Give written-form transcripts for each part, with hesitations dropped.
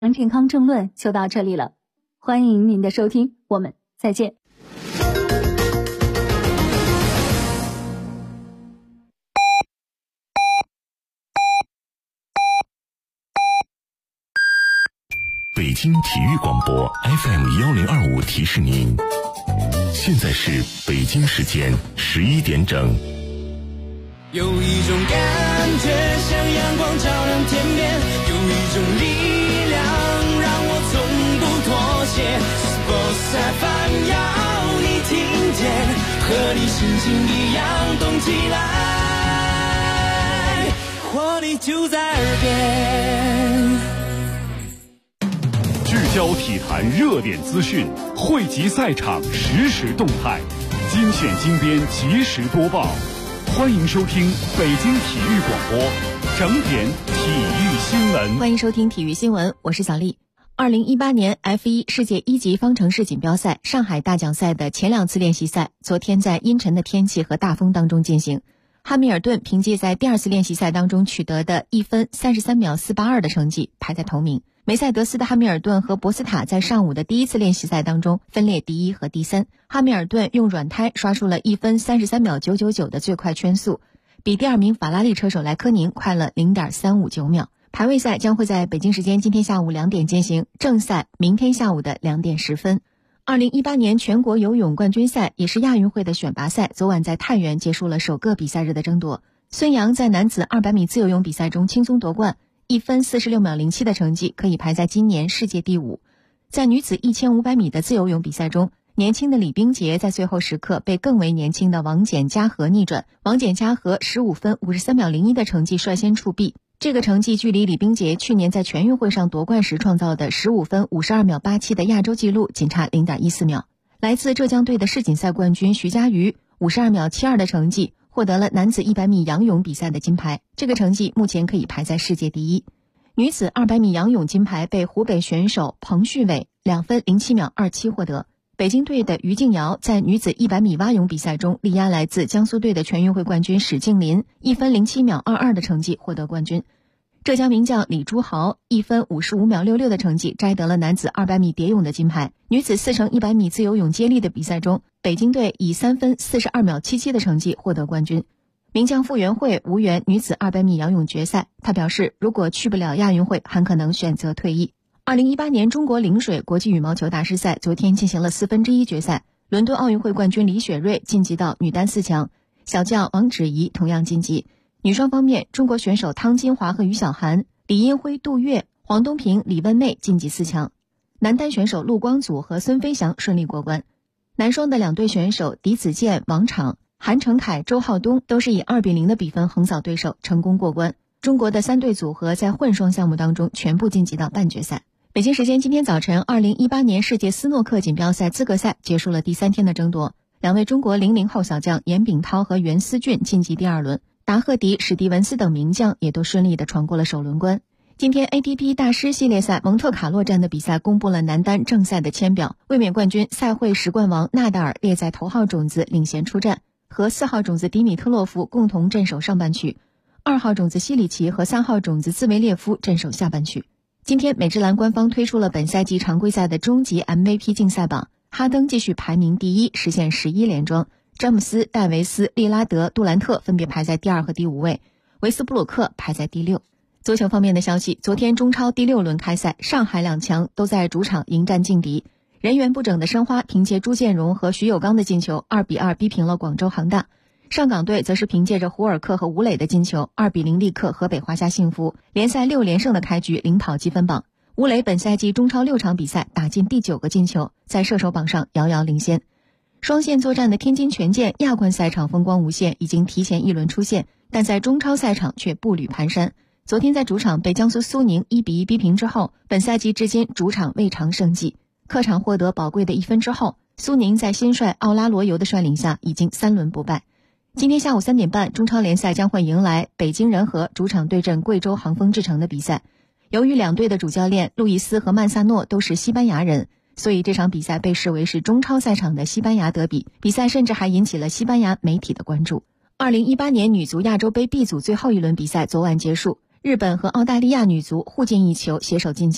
健康政论就到这里了，欢迎您的收听，我们再见。 北京体育广播 FM1025 提示您，现在是北京时间11点整。 有一种感觉像阳光照亮天边，有一种力量让我从不妥协。Sports FM 要你听见，和你心情一样动起来，活力就在耳边。 聚焦体坛热点资讯，汇集赛场实时动态，精选精编及时播报。欢迎收听北京体育广播整点体育新闻。 欢迎收听体育新闻，我是小丽。2018年 F1 世界一级方程式锦标赛上海大奖赛的前2次练习赛，昨天在阴沉的天气和大风当中进行。汉密尔顿凭借在第2次练习赛当中取得的1分33秒482的成绩排在头名。梅赛德斯的汉密尔顿和博斯塔在上午的第1次练习赛当中分列第1和第3。汉密尔顿用软胎刷出了1分33秒999的最快圈速，比第2名法拉利车手莱科宁快了 0.359 秒。排位赛将会在北京时间今天下午2点进行，正赛明天下午的2点10分。2018年全国游泳冠军赛也是亚运会的选拔赛，昨晚在太原结束了首个比赛日的争夺。孙杨在男子200米自由泳比赛中轻松夺冠，1分46秒07的成绩可以排在今年世界第5。在女子1500米的自由泳比赛中，年轻的李冰洁在最后时刻被更为年轻的王简嘉禾逆转，王简嘉禾15分53秒01的成绩率先触壁。这个成绩距离李冰洁去年在全运会上夺冠时创造的15分52秒87的亚洲纪录仅差 0.14 秒。来自浙江队的世锦赛冠军徐嘉余52秒72的成绩获得了男子100米仰泳比赛的金牌，这个成绩目前可以排在世界第1。女子200米仰泳金牌被湖北选手彭旭伟2分07秒27获得。北京队的于静瑶在女子100米蛙泳比赛中力压来自江苏队的全运会冠军史静林1分07秒22的成绩获得冠军。浙江名将李朱豪1分55秒66的成绩摘得了男子200米蝶泳的金牌。女子4×100米自由泳接力的比赛中，北京队以3分42秒77的成绩获得冠军。名将傅园慧无缘女子200米仰泳决赛，他表示如果去不了亚运会，很可能选择退役。2018年中国陵水国际羽毛球大师赛昨天进行了1/4决赛，伦敦奥运会冠军李雪芮晋级到女单4强，小将王芷怡同样晋级。女双方面，中国选手汤金华和于小涵、李英辉、杜月、黄东萍、李问妹晋级4强。男单选手陆光祖和孙飞翔顺利过关。男双的2队选手狄子健、王昶、韩成凯、周浩东都是以2-0的比分横扫对手，成功过关。中国的3队组合在混双项目当中全部晋级到半决赛。北京时间今天早晨，2018年世界斯诺克锦标赛资格赛结束了第3天的争夺，2位中国00后小将严炳涛和袁思俊晋级第2轮，达赫迪、史蒂文斯等名将也都顺利地闯过了首轮关。今天 ATP 大师系列赛蒙特卡洛站的比赛公布了男单正赛的签表，卫冕冠军赛会10冠王纳达尔列在头号种子领衔出战，和4号种子迪米特洛夫共同镇守上半区，2号种子西里奇和3号种子兹维列夫镇守下半区。今天美职篮官方推出了本赛季常规赛的终极 MVP 竞赛榜，哈登继续排名第1，实现11连庄，詹姆斯、戴维斯、利拉德、杜兰特分别排在第2和第5位，维斯布鲁克排在第6。足球方面的消息，昨天中超第6轮开赛，上海2强都在主场迎战劲敌，人员不整的申花凭借朱建荣和徐有刚的进球2-2逼平了广州恒大，上港队则是凭借着胡尔克和吴磊的进球2-0力克河北华夏幸福，联赛6连胜的开局领跑积分榜。吴磊本赛季中超6场比赛打进第9个进球，在射手榜上遥遥领先。双线作战的天津权健亚冠赛场风光无限，已经提前1轮出线，但在中超赛场却步履蹒跚。昨天在主场被江苏苏宁1-1逼平之后，本赛季至今主场未尝胜绩。客场获得宝贵的1分之后，苏宁在新帅奥拉罗尤的率领下已经3轮不败。今天下午3点半，中超联赛将会迎来北京人和主场对阵贵州航风智诚的比赛。由于2队的主教练路易斯和曼萨诺都是西班牙人，所以这场比赛被视为是中超赛场的西班牙德比，比赛甚至还引起了西班牙媒体的关注。2018年女足亚洲杯 B 组最后1轮比赛昨晚结束，日本和澳大利亚女足互进1球携手晋级。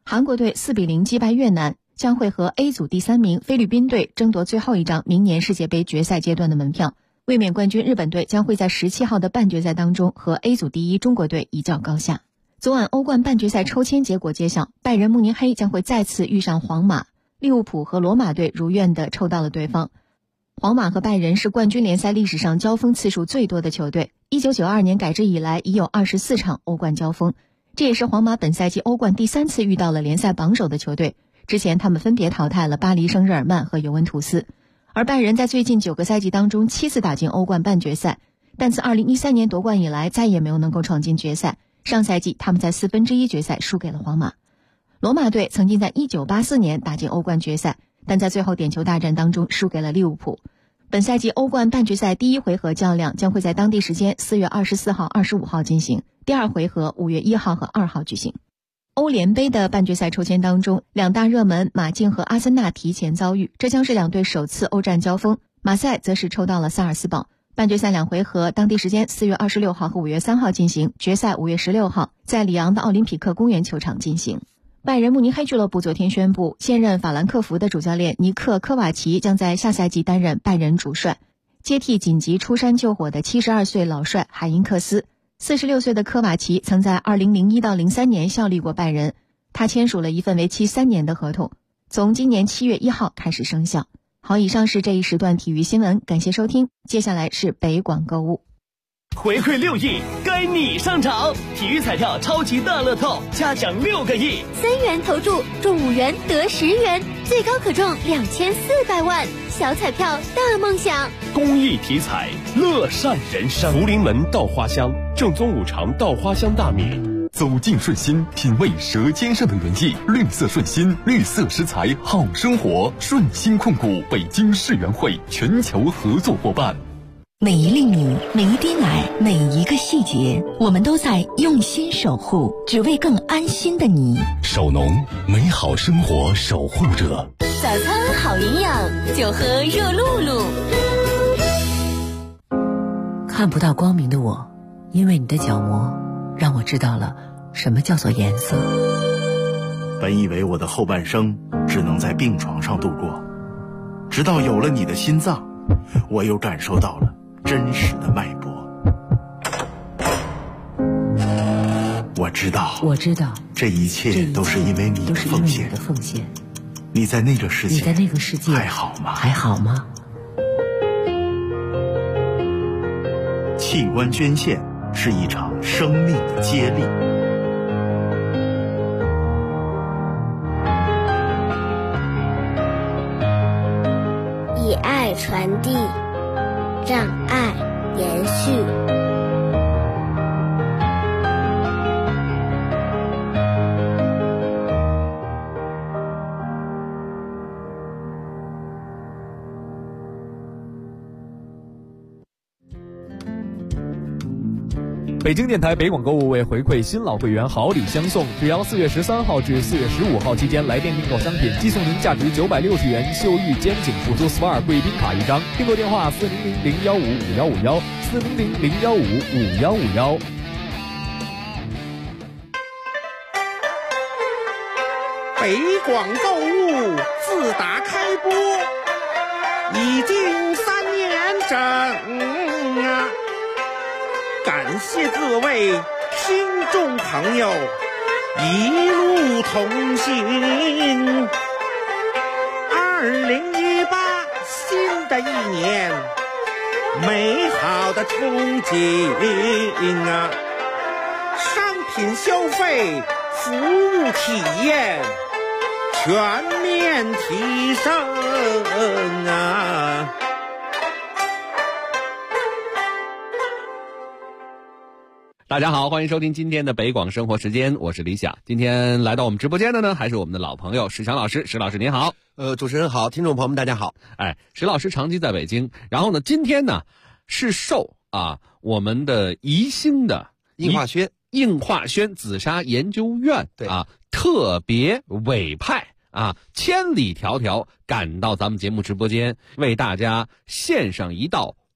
韩国队4比0击败越南，将会和 A 组第3名菲律宾队争夺最后一张明年世界杯决赛阶段的门票。卫冕冠军日本队将会在17号的半决赛当中和 A 组第1中国队一较高下。昨晚欧冠半决赛抽签结果揭晓，拜仁慕尼黑将会再次遇上皇马，利物浦和罗马队如愿地抽到了对方。皇马和拜仁是冠军联赛历史上交锋次数最多的球队，1992年改制以来已有24场欧冠交锋，这也是皇马本赛季欧冠第3次遇到了联赛榜首的球队，之前他们分别淘汰了巴黎圣日耳曼和尤文图斯。而拜仁在最近9个赛季当中7次打进欧冠半决赛，但自2013年夺冠以来再也没有能够闯进决赛，上赛季他们在1/4决赛输给了皇马。罗马队曾经在1984年打进欧冠决赛，但在最后点球大战当中输给了利物浦。本赛季欧冠半决赛第1回合较量将会在当地时间4月24号、25号进行，第2回合5月1号和2号举行。欧联杯的半决赛抽签当中，两大热门马竞和阿森纳提前遭遇，这将是两队首次欧战交锋。马赛则是抽到了萨尔斯堡。半决赛2回合当地时间4月26号和5月3号进行，决赛5月16号在里昂的奥林匹克公园球场进行。拜仁慕尼黑俱乐部昨天宣布，现任法兰克福的主教练尼克·科瓦奇将在下赛季担任拜仁主帅，接替紧急出山救火的72岁老帅海因克斯。46岁的科瓦奇曾在2001到03年效力过拜仁，他签署了一份为期3年的合同，从今年7月1号开始生效。好，以上是这一时段体育新闻，感谢收听，接下来是北广购物。 回馈6亿，该你上场！体育彩票超级大乐透，嘉奖6个亿 ，3元投注中5元得10元，最高可中2400万，小彩票大梦想。 公益体彩，乐善人生。 福临门稻花香，正宗5常稻花香大米。 走进顺心，品味舌尖上的原意。绿色顺心，绿色食材好生活。顺心控股北京世园会全球合作伙伴。 每一粒米，每一滴奶，每一个细节，我们都在用心守护，只为更安心的你。 守农，美好生活守护者。 早餐好营养，就喝热露露。 看不到光明的我，因为你的角膜让我知道了什么叫做颜色。 本以为我的后半生只能在病床上度过，直到有了你的心脏，我又感受到了真实的脉搏。我知道，这一切都是因为你的奉献。你在那个世界还好吗？器官捐献是一场生命的接力。 以爱传递，让爱延续。 北京电台北广购物为回馈新老会员好礼相送，只要4月13号至4月15号期间来电订购商品，即送您价值960元秀玉肩颈辅助 SPA 贵宾卡1张。订购电话400-015-5151 400-015-5151。 北广购物自打开播已经3年整啊！感谢各位听众朋友一路同行。2018新的一年，美好的憧憬啊！商品消费、服务体验全面提升啊！ 大家好，欢迎收听今天的北广生活时间，我是李想。今天来到我们直播间的呢，还是我们的老朋友史强老师。史老师您好。 主持人好，听众朋友们大家好。 史老师长期在北京，然后呢，今天呢是受我们的宜兴的应化轩紫砂研究院特别委派千里迢迢赶到咱们节目直播间，为大家献上一道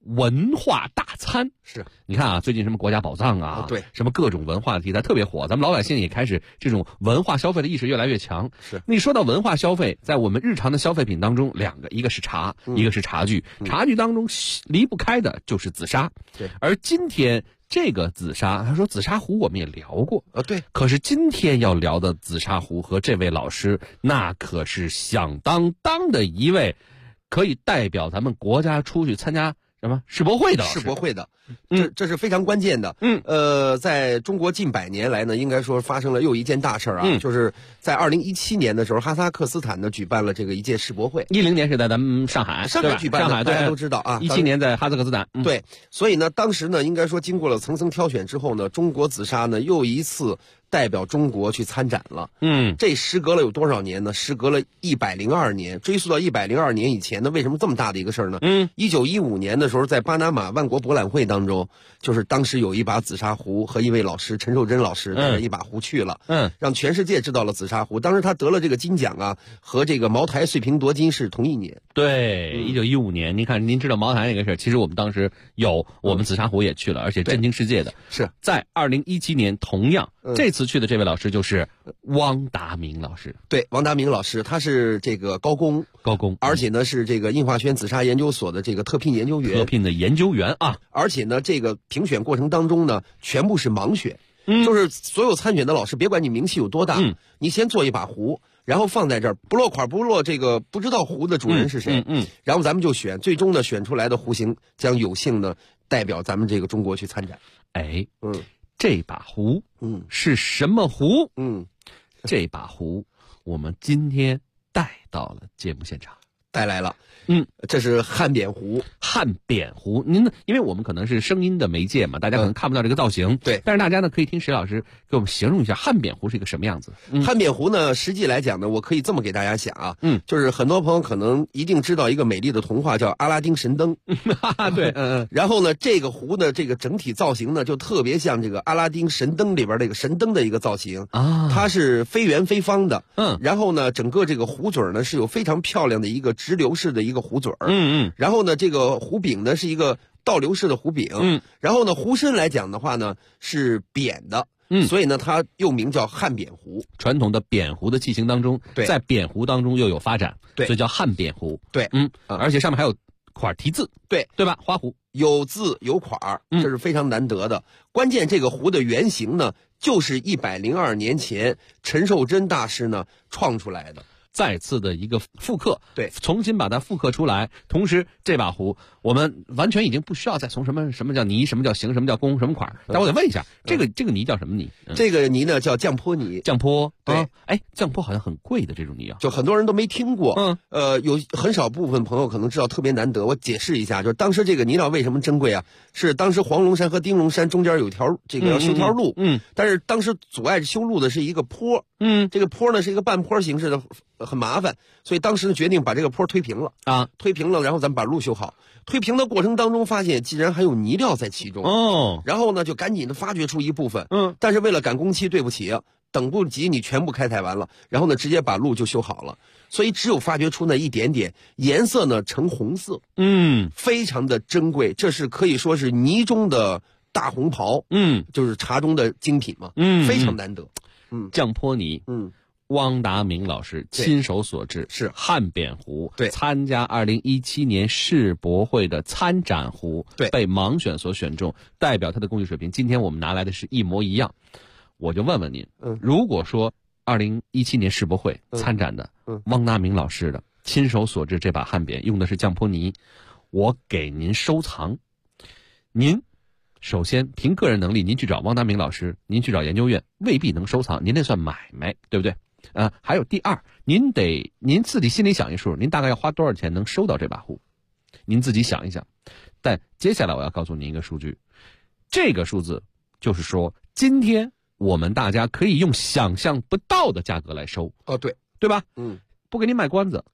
文化大餐。 是， 你看啊，最近什么国家宝藏啊， 对， 什么各种文化题材特别火，咱们老百姓也开始这种文化消费的意识越来越强。 是， 那说到文化消费，在我们日常的消费品当中，两个，一个是茶，一个是茶具。茶具当中离不开的就是紫砂。 对， 而今天这个紫砂，他说紫砂壶我们也聊过对， 可是今天要聊的紫砂壶和这位老师，那可是响当当的一位，可以代表咱们国家出去参加什么世博会的世博会的，这是非常关键的。在中国近100年来呢，应该说发生了又一件大事啊，就是在2017年的时候，哈萨克斯坦呢举办了这个一届世博会。 10年是在咱们上海举办的， 上海大家都知道啊。 17年在哈萨克斯坦。 对，所以呢，当时呢，应该说经过了层层挑选之后呢，中国紫砂呢又一次代表中国去参展了。这时隔了有多少年呢？时隔了102年，追溯到102年以前呢，为什么这么大的一个事儿呢？1915年的时候，在巴拿马万国博览会当中，就是当时有一把紫砂壶和一位老师陈寿珍老师带着一把壶去了，让全世界知道了紫砂壶。当时他得了这个金奖啊，和这个茅台碎瓶夺金是同一年。 对，1915年，您看，您知道茅台那个事儿，其实我们当时我们紫砂壶也去了，而且震惊世界的。 是在2017年，同样这次去的这位老师就是汪达明老师。 对，汪达明老师，他是这个高工，而且呢是这个印化轩紫砂研究所的这个特聘研究员啊。 而且呢，这个评选过程当中呢，全部是盲选，就是所有参选的老师，别管你名气有多大，你先做一把壶，然后放在这儿，不落款，不落这个不知道壶的主人是谁，然后咱们就选，最终呢选出来的壶型将有幸呢代表咱们这个中国去参展。 这把壶是什么壶？这把壶我们今天带到了节目现场， 带来了。这是汉扁壶。 您呢？因为我们可能是声音的媒介嘛，大家可能看不到这个造型。 对， 但是大家呢可以听石老师给我们形容一下汉扁壶是一个什么样子。 汉扁壶呢，实际来讲呢，我可以这么给大家讲啊，就是很多朋友可能一定知道一个美丽的童话叫《阿拉丁神灯》。 对， 然后呢，这个壶的这个整体造型呢，就特别像这个《阿拉丁神灯》里边这个神灯的一个造型啊，它是非圆非方的。然后呢，整个这个壶嘴呢是有非常漂亮的一个直流式的一个壶嘴。然后呢，这个壶柄呢是一个倒流式的壶柄。然后呢，壶身来讲的话呢是扁的。所以呢，它又名叫汉扁壶。 传统的扁壶的器型当中，在扁壶当中又有发展，所以叫汉扁壶。 对， 而且上面还有款题字，对吧？花壶有字有款，这是非常难得的。关键这个壶的原型呢，就是102年前陈寿珍大师呢创出来的。 再次的一个复刻， 对， 重新把它复刻出来。同时，这把壶我们完全已经不需要再从什么叫泥，什么叫形，什么叫工，什么款。但我得问一下，这个泥叫什么泥？ 这个泥呢叫降坡泥。 降坡， 对， 降坡好像很贵的这种泥啊， 就很多人都没听过。有很少部分朋友可能知道，特别难得。我解释一下，就是当时这个泥料为什么珍贵啊？是当时黄龙山和丁龙山中间有条这个要修条路，但是当时阻碍修路的是一个坡，这个坡呢是一个半坡形式的。很麻烦，所以当时决定把这个坡推平了啊，推平了，然后咱们把路修好。推平的过程当中，发现竟然还有泥料在其中然后呢，就赶紧的发掘出一部分，但是为了赶工期，对不起，等不及你全部开采完了，然后呢，直接把路就修好了，所以只有发掘出那一点点，颜色呢呈红色，非常的珍贵，这是可以说是泥中的大红袍，就是茶中的精品嘛，非常难得， 降坡泥，汪达明老师亲手所制， 是汉扁壶， 对， 参加2017年世博会的参展壶， 对， 被盲选所选中，代表他的工艺水平。今天我们拿来的是一模一样，我就问问您，如果说2017年世博会参展的汪达明老师的亲手所制这把汉扁用的是降坡泥，我给您收藏，您首先凭个人能力，您去找汪达明老师，您去找研究院未必能收藏，您那算买卖，对不对？还有第二，您自己心里想一数，您大概要花多少钱能收到这把壶？您自己想一想。但接下来我要告诉您一个数据，这个数字就是说，今天我们大家可以用想象不到的价格来收。对吧？不给您卖关子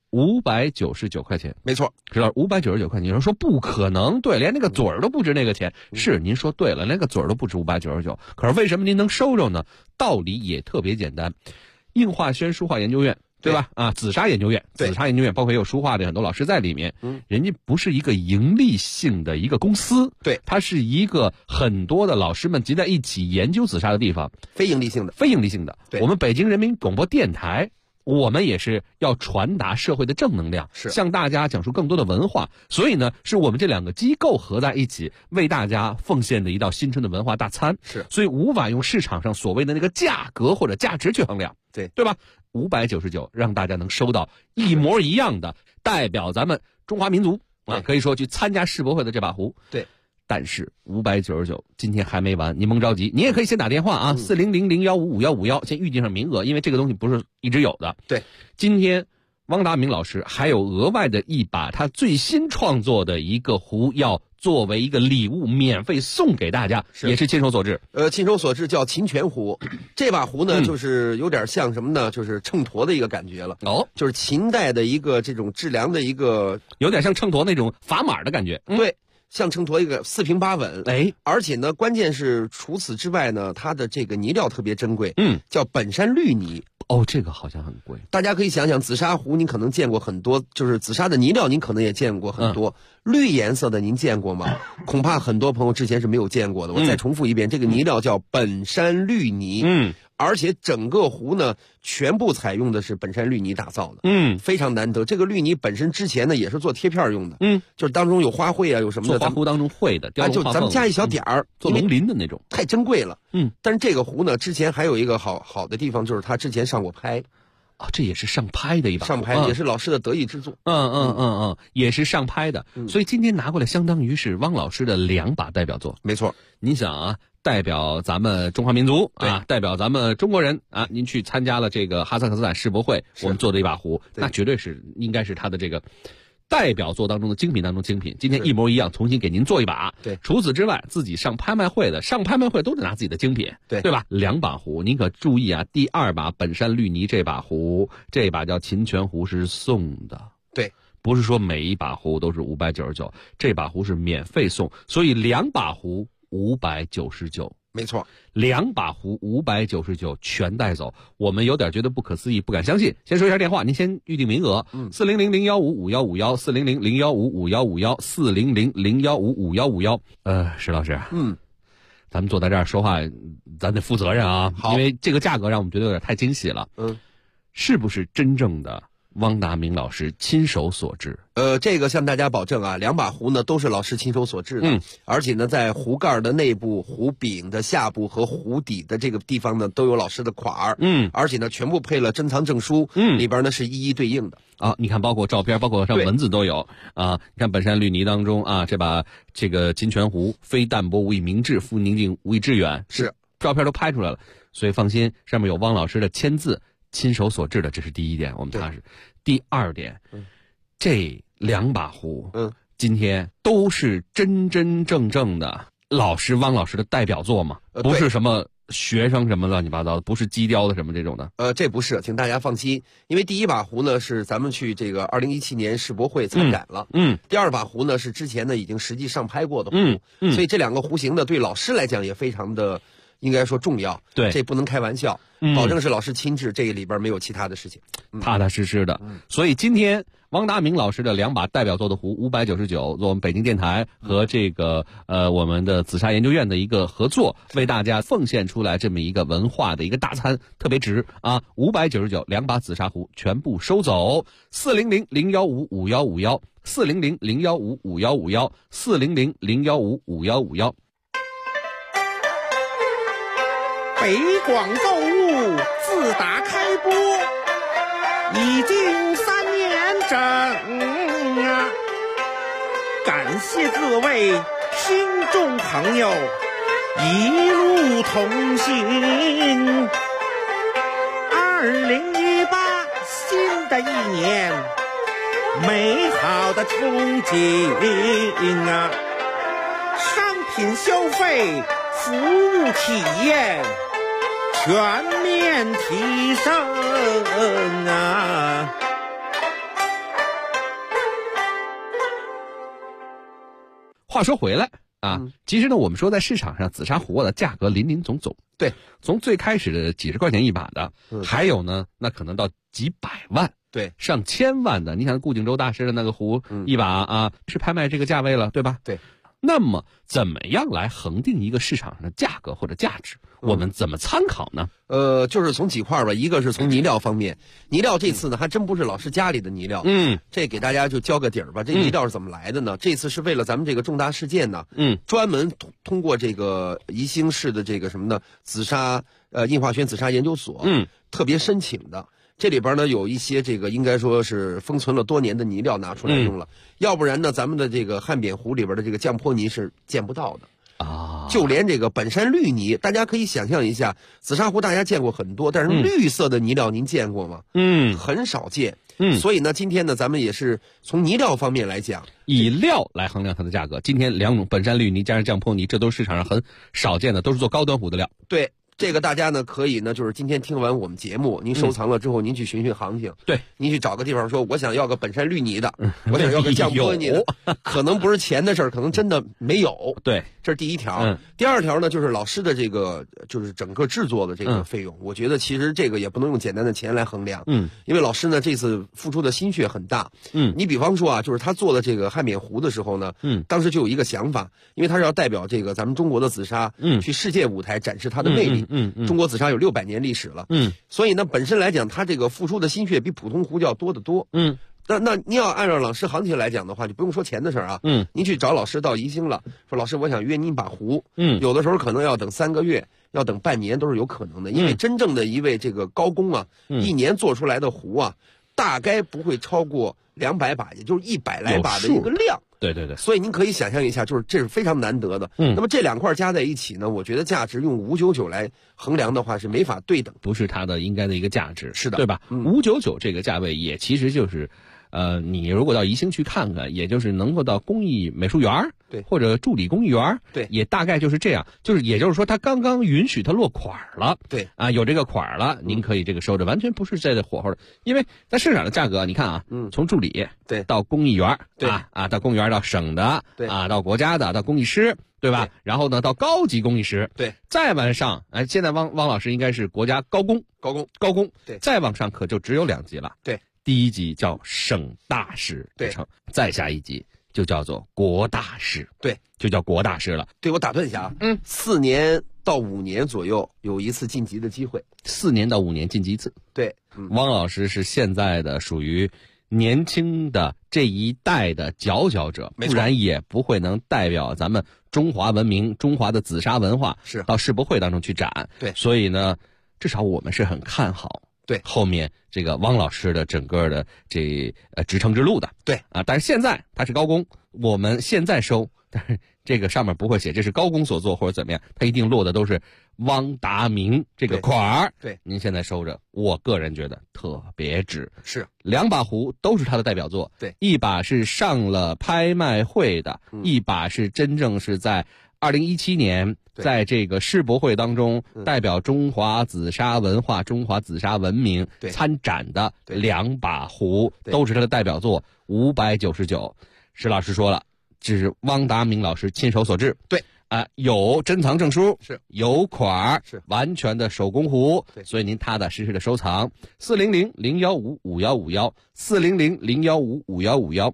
，599块钱， 没错， 知道599块钱。有人说不可能，对，连那个嘴儿都不值那个钱。是，您说对了，连个嘴儿都不值599。可是为什么您能收着呢？道理也特别简单。印化轩书画研究院对吧？啊，紫砂研究院，紫砂研究院包括也有书画的很多老师在里面。人家不是一个盈利性的一个公司， 对， 它是一个很多的老师们集在一起研究紫砂的地方， 非盈利性的。 对，我们北京人民广播电台，我们也是要传达社会的正能量，向大家讲述更多的文化。所以呢，是我们这两个机构合在一起，为大家奉献的一道新春的文化大餐。所以无法用市场上所谓的那个价格或者价值去衡量，对吧？599让大家能收到一模一样的代表咱们中华民族啊，可以说去参加世博会的这把壶。 对。 但是599今天还没完，您甭着急，你也可以先打电话啊，400-015-5151，先预定上名额，因为这个东西不是一直有的。 对， 今天汪达明老师还有额外的一把他最新创作的一个壶，要作为一个礼物免费送给大家，也是亲手所制。 亲手所制叫秦泉壶，这把壶呢，就是有点像什么呢？就是秤砣的一个感觉了。就是秦代的一个这种质量的一个， 有点像秤砣那种砝码的感觉。 对。像秤砣一个四平八稳，而且呢，关键是除此之外呢，它的这个泥料特别珍贵，叫本山绿泥。 这个好像很贵。 大家可以想想，紫砂壶您可能见过很多，就是紫砂的泥料您可能也见过很多，绿颜色的您见过吗？恐怕很多朋友之前是没有见过的。我再重复一遍，这个泥料叫本山绿泥。而且整个壶呢，全部采用的是本山绿泥打造的，非常难得。这个绿泥本身之前呢，也是做贴片用的，就是当中有花卉啊，有什么的， 做花壶当中会的， 就咱们加一小点儿， 做龙鳞的那种， 太珍贵了。但是这个壶呢，之前还有一个好的地方，就是它之前上过拍。 这也是上拍的一把， 上拍也是老师的得意之作。 也是上拍的。所以今天拿过来，相当于是汪老师的2把代表作。 没错， 你想啊，代表咱们中华民族啊，代表咱们中国人啊，您去参加了这个哈萨克斯坦世博会，我们做的一把壶，那绝对是应该是他的这个代表作当中的精品当中精品。今天一模一样，重新给您做一把。 对， 除此之外，自己上拍卖会都得拿自己的精品，对吧？2把壶，您可注意啊，第2把本山绿泥这把壶，这把叫秦泉壶是送的。 对， 不是说每一把壶都是599，这把壶是免费送，所以2把壶599。 没错 ，2把壶599全带走，我们有点觉得不可思议，不敢相信。先说一下电话，您先预定名额，400-015-5151，400-015-5151，400-015-5151。石老师，咱们坐在这儿说话，咱得负责任啊，因为这个价格让我们觉得有点太惊喜了。是不是真正的汪达明老师亲手所制？ 这个向大家保证啊，2把壶呢都是老师亲手所制的，而且呢，在壶盖的内部、壶柄的下部和壶底的这个地方呢，都有老师的款儿，而且呢，全部配了珍藏证书，里边呢是一一对应的啊。你看，包括照片，包括上文字都有啊。你看本山绿泥当中啊，这个金泉壶，非淡泊无以明志，复宁静无以致远， 是照片都拍出来了，所以放心，上面有汪老师的签字，亲手所制的，这是第一点，我们踏实。第2点，这2把壶，今天都是真真正正的汪老师的代表作嘛，不是什么学生什么乱七八糟的，不是机雕的什么这种的。 这不是，请大家放心，因为第1把壶呢是咱们去这个2017年世博会参展了，第2把壶呢是之前呢已经实际上拍过的壶，所以这2个壶型呢对老师来讲也非常的应该说重要， 对， 这不能开玩笑，保证是老师亲制，这个里边没有其他的事情， 踏踏实实的。所以今天汪达明老师的2把代表作的壶599，做我们北京电台和这个我们的紫砂研究院的一个合作，为大家奉献出来这么一个文化的一个大餐，特别值啊！599 2把紫砂壶全部收走，400-015-5151， 400-015-5151， 400-015-5151。 北广购物自打开播已经3年整啊，感谢各位听众朋友一路同行。2018新的一年，美好的憧憬啊，商品消费、服务体验全面提升啊！ 话说回来啊。其实呢，我们说在市场上紫砂壶的价格林林总总， 对， 从最开始的几十块钱一把的，还有呢，那可能到几百万。 对， 上千万的，你看顾景舟大师的那个壶，一把啊，是拍卖这个价位了，对吧？ 对。 那么，怎么样来恒定一个市场上的价格或者价值？我们怎么参考呢？ 就是从几块吧，一个是从泥料方面，泥料这次呢还真不是老师家里的泥料，这给大家就交个底儿吧。这泥料是怎么来的呢？这次是为了咱们这个重大事件呢，专门通过这个宜兴市的这个什么呢，紫砂印化轩紫砂研究所，特别申请的。这里边呢有一些这个应该说是封存了多年的泥料拿出来用了，要不然呢咱们的这个汉扁壶里边的这个降坡泥是见不到的啊。就连这个本山绿泥，大家可以想象一下，紫砂壶大家见过很多，但是绿色的泥料您见过吗？很少见。所以呢，今天呢咱们也是从泥料方面来讲， 以料来衡量它的价格。今天两种本山绿泥加上降坡泥，这都是市场上很少见的，都是做高端壶的料。 对。这个大家呢可以呢，就是今天听完我们节目，您收藏了之后，您去寻寻行情。 对， 您去找个地方说，我想要个本山绿泥的，我想要个降坡泥的，可能不是钱的事儿，可能真的没有。 对， 这是第一条。第二条呢，就是老师的这个就是整个制作的这个费用，我觉得其实这个也不能用简单的钱来衡量。因为老师呢这次付出的心血很大。你比方说啊，就是他做的这个汉扁壶的时候呢，当时就有一个想法，因为他是要代表这个咱们中国的紫砂，去世界舞台展示它的魅力。中国紫砂有600年历史了，所以呢，本身来讲，它这个付出的心血比普通壶就要多得多，那你要按照老师行情来讲的话，就不用说钱的事儿啊，您去找老师到宜兴了，说老师我想约您把壶，有的时候可能要等3个月，要等半年都是有可能的，因为真正的一位这个高工啊，一年做出来的壶啊，大概不会超过200把，也就是100来把的一个量。 对对对， 所以您可以想象一下，就是这是非常难得的。那么这两块加在一起呢，我觉得价值用599来衡量的话是没法对等， 不是它的应该的一个价值， 是的， 对吧？599这个价位也其实就是。你如果到宜兴去看看，也就是能够到工艺美术园， 对， 或者助理工艺园， 对， 也大概就是这样，也就是说，它刚刚允许它落款了， 对， 啊，有这个款了，您可以这个收着，完全不是在这火候的，因为在市场的价格，你看啊，从助理对到工艺园， 对到工艺园到省的， 对啊，到国家的，到工艺师。对吧？然后呢，到高级工艺师， 对， 再往上，现在汪老师应该是国家高工， 对， 再往上可就只有2级了， 对。 第1级叫省大师之称，再下一级就叫做国大师， 对， 就叫国大师了。 对，我打断一下啊，4年到5年左右有一次晋级的机会 ，4年到5年晋级一次。 对， 汪老师是现在的属于年轻的这一代的佼佼者，不然也不会能代表咱们中华文明、中华的紫砂文化是到世博会当中去展。 对， 所以呢，至少我们是很看好。 对， 后面这个汪老师的整个的这职称之路的， 对啊，但是现在他是高工，我们现在收，但是这个上面不会写这是高工所做或者怎么样，他一定落的都是汪达明这个款儿。 对， 您现在收着，我个人觉得特别值。 是 2把壶都是他的代表作， 对， 一把是上了拍卖会的，一把是真正是在2017年。在这个世博会当中，代表中华紫砂文化、中华紫砂文明参展的2把壶，都是他的代表作，599。石老师说了，这是汪达明老师亲手所制， 对， 有珍藏证书， 是有款， 是完全的手工壶， 对， 所以您踏踏实实的收藏。400-015-5151，400-015-5151。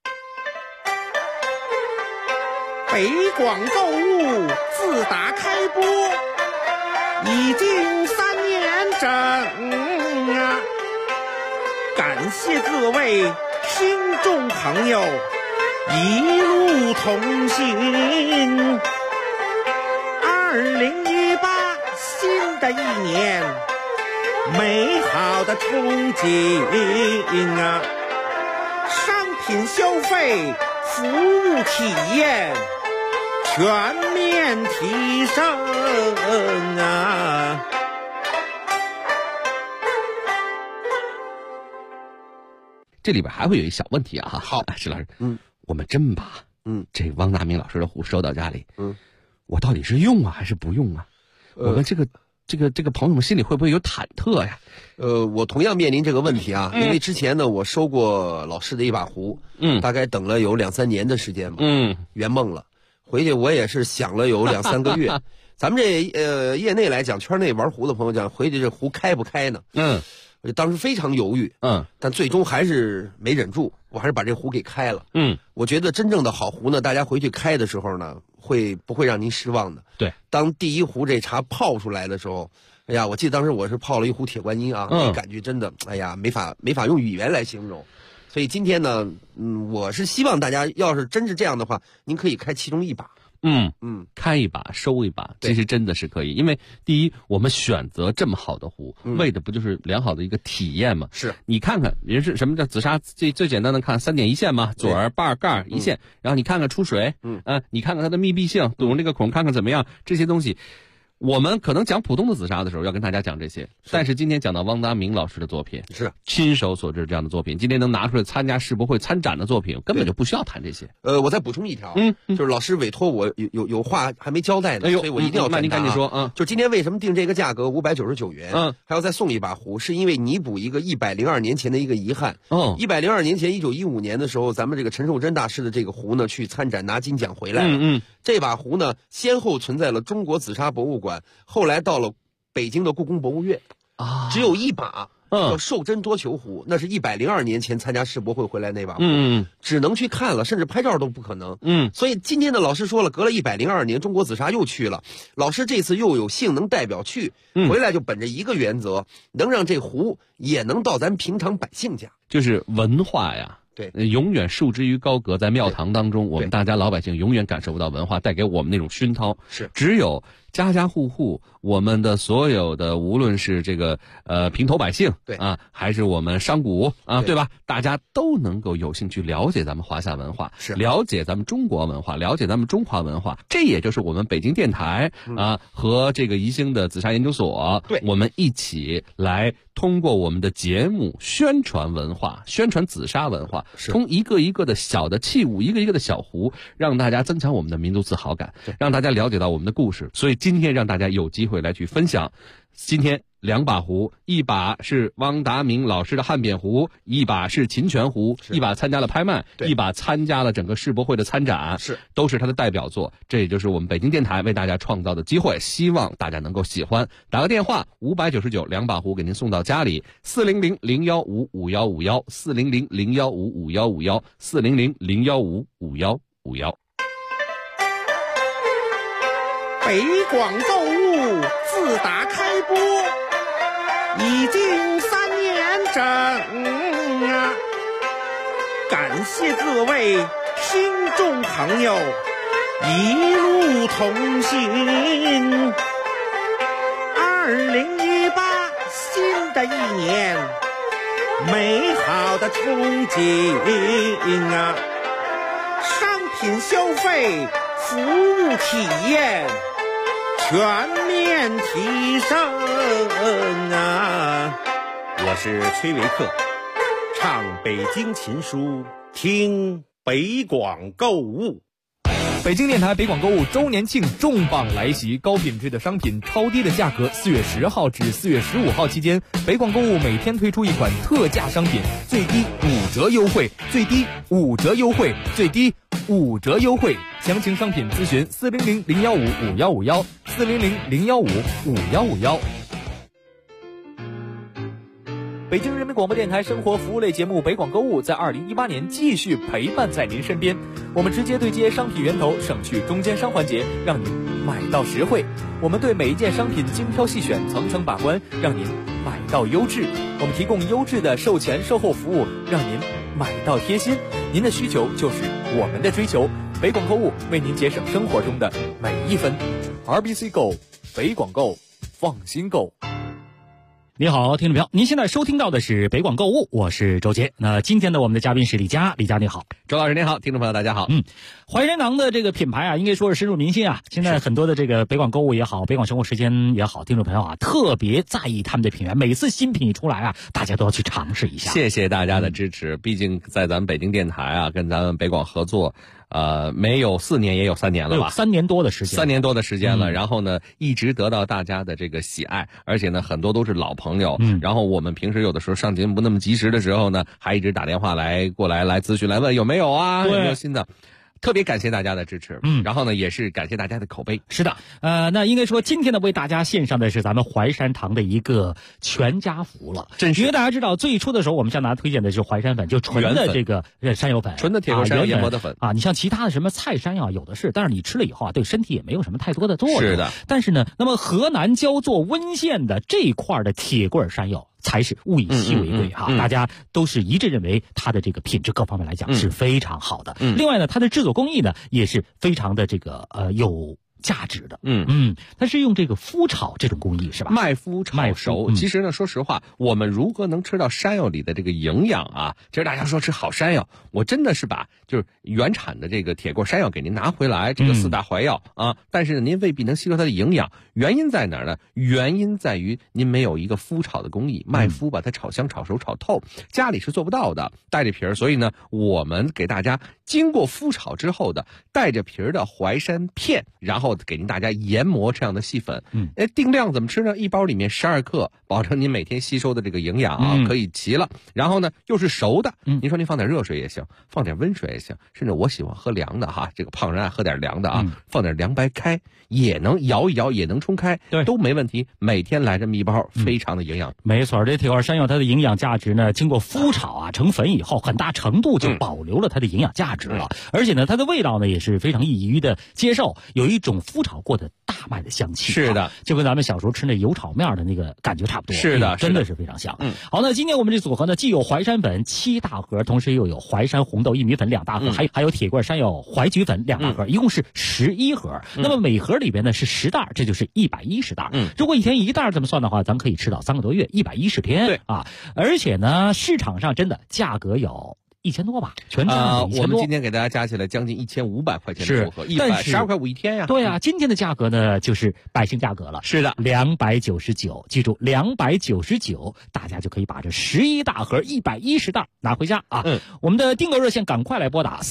北广购物自打开播已经3年整啊！感谢各位听众朋友一路同行。2018新的一年，美好的憧憬啊！商品消费、服务体验全面提升啊！ 这里边还会有一小问题啊， 好， 石老师，我们真把这汪达明老师的壶收到家里，我到底是用啊还是不用啊？我们这个朋友们心里会不会有忐忑呀？ 我同样面临这个问题啊，因为之前呢，我收过老师的一把壶，大概等了有2-3年的时间吧，圆梦了。 回去我也是想了有2-3个月。咱们这业内来讲，圈内玩壶的朋友讲，回去这壶开不开呢？我就当时非常犹豫，但最终还是没忍住，我还是把这壶给开了。我觉得真正的好壶呢，大家回去开的时候呢，不会让您失望的。 对， 当第一壶这茶泡出来的时候，哎呀，我记得当时我是泡了一壶铁观音啊，那感觉真的，哎呀，没法用语言来形容。所以今天呢，我是希望大家要是真是这样的话，您可以开其中一把。 开一把收一把，其实真的是可以。因为第一，我们选择这么好的壶，为的不就是良好的一个体验吗？ 是你看看人是什么叫紫砂，最简单的看3点一线嘛，嘴儿、把儿、盖儿一线，然后你看看出水，你看看它的密闭性，堵这个孔看看怎么样，这些东西。我们可能讲普通的紫砂的时候要跟大家讲这些，但是今天讲到汪达明老师的作品， 是亲手所制这样的作品，今天能拿出来参加世博会参展的作品，根本就不需要谈这些。 我再补充一条，就是老师委托我有话还没交代呢，所以我一定要那您赶紧说就今天为什么定这个价格599元，还要再送一把壶，是因为弥补一个102年前的一个遗憾。102年前1915年的时候，咱们这个陈寿珍大师的这个壶呢去参展拿金奖回来了。这把壶呢先后存在了中国紫砂博物馆，后来到了北京的故宫博物院只有一把叫寿珍多球壶，那是102年前参加世博会回来那把壶，只能去看了，甚至拍照都不可能。所以今天的老师说了，隔了102年，中国紫砂又去了，老师这次又有幸能代表去，回来就本着一个原则，能让这壶也能到咱平常百姓家， 就是文化呀。 对， 永远束之于高阁，在庙堂当中，我们大家老百姓永远感受不到文化带给我们那种熏陶。 是， 只有家家户户，我们的所有的，无论是这个平头百姓， 对啊，还是我们商贾啊，对吧？大家都能够有兴趣了解咱们华夏文化， 是了解咱们中国文化，了解咱们中华文化。这也就是我们北京电台啊和这个宜兴的紫砂研究所， 对， 我们一起来通过我们的节目宣传文化，宣传紫砂文化，从一个一个的小的器物，一个一个的小壶，让大家增强我们的民族自豪感，让大家了解到我们的故事。所以今天让大家有机会来去分享，今天2把壶，一把是汪达明老师的汉扁壶，一把是秦泉壶，一把参加了拍卖，一把参加了整个世博会的参展，都是他的代表作。这也就是我们北京电台为大家创造的机会，希望大家能够喜欢。打个电话，599，2把壶给您送到家里，400-015-5151，400-015-5151，400-015-5151。 北广购物自打开播已经3年整啊！感谢各位听众朋友一路同行。2018新的一年，美好的憧憬啊！商品消费，服务体验全面提升啊！我是崔维克，唱北京琴书，听北广购物。 北京电台北广购物周年庆重磅来袭，高品质的商品，超低的价格。4月10号至4月15号期间，北广购物每天推出一款特价商品，最低5折优惠，最低5折优惠，最低5折优惠。详情商品咨询400-015-5151，400-015-5151。北京人民广播电台生活服务类节目北广购物在2018年继续陪伴在您身边，我们直接对接商品源头，省去中间商环节，让您买到实惠。我们对每一件商品精挑细选，层层把关，让您买到优质。我们提供优质的售前售后服务，让您买到贴心。您的需求就是我们的追求，北广购物为您节省生活中的每一分。RBC Go， 北广购，放心购。 你好，听众朋友，您现在收听到的是北广购物，我是周杰。那今天的我们的嘉宾是李佳，李佳你好。 周老师您好，听众朋友大家好。 怀仁堂的这个品牌啊，应该说是深入民心啊。现在很多的这个北广购物也好，北广生活时间也好，听众朋友啊，特别在意他们的品牌，每次新品一出来啊，大家都要去尝试一下。 谢谢大家的支持，毕竟在咱们北京电台啊，跟咱们北广合作。没有4年也有3年了吧 ？3年多的时间 ，3年多的时间了。然后呢，一直得到大家的这个喜爱，而且呢，很多都是老朋友。然后我们平时有的时候上节目不那么及时的时候呢，还一直打电话过来咨询，来问有没有啊，有没有新的。 特别感谢大家的支持，然后呢，也是感谢大家的口碑。 是的，那应该说今天呢，为大家献上的是咱们淮山堂的一个全家福了。 真是， 因为大家知道，最初的时候我们向大家推荐的是淮山粉，就纯的这个山药粉， 纯的铁锅山药研磨的粉啊。你像其他的什么菜山药有的是，但是你吃了以后啊，对身体也没有什么太多的作用。 是的， 但是呢，那么河南焦作温县的这一块的铁棍山药才是物以稀为贵哈，大家都是一致认为它的这个品质各方面来讲是非常好的。另外呢，它的制作工艺呢也是非常的这个有价值的。它是用这个麸炒这种工艺是吧？ 麦麸炒熟。其实呢，说实话，我们如何能吃到山药里的这个营养啊？其实大家说吃好山药，我真的是把就是原产的这个铁棍山药给您拿回来，这个4大怀药啊，但是呢，您未必能吸收它的营养。原因在哪儿呢？原因在于您没有一个麸炒的工艺，麦麸把它炒香、炒熟、炒透，家里是做不到的，带着皮儿。所以呢，我们给大家经过麸炒之后的带着皮儿的淮山片，然后给您大家研磨这样的细粉。定量怎么吃呢？一包里面12克，保证您每天吸收的这个营养啊，可以齐了。然后呢，又是熟的，您说您放点热水也行，放点温水也行，甚至我喜欢喝凉的哈，这个胖人爱喝点凉的啊，放点凉白开也能摇一摇，也能冲开， 对， 都没问题。每天来这么一包，非常的营养。 没错，这铁棍山药它的营养价值呢，经过麸炒啊成粉以后，很大程度就保留了它的营养价值了。而且呢，它的味道呢也是非常易于的接受，有一种麸炒过的大麦的香气。 是的， 就跟咱们小时候吃那油炒面的那个感觉差不多。 是的， 真的是非常像。好，那今天我们这组合呢，既有淮山粉7大盒，同时又有淮山红豆薏米粉2大盒，还有铁棍山药淮菊粉2大盒，一共是11盒。那么每盒里边呢是10袋，这就是110袋。如果一天1袋这么算的话，咱可以吃到3个多月，110天。 对啊，而且呢，市场上真的价格有1000多吧，全价1000多。 我们今天给大家加起来将近1500块钱的组合，112块5一天呀。 对啊，今天的价格呢就是百姓价格了。 是的 ，299，记住299，大家就可以把这11大盒110袋拿回家啊。我们的订购热线赶快来拨打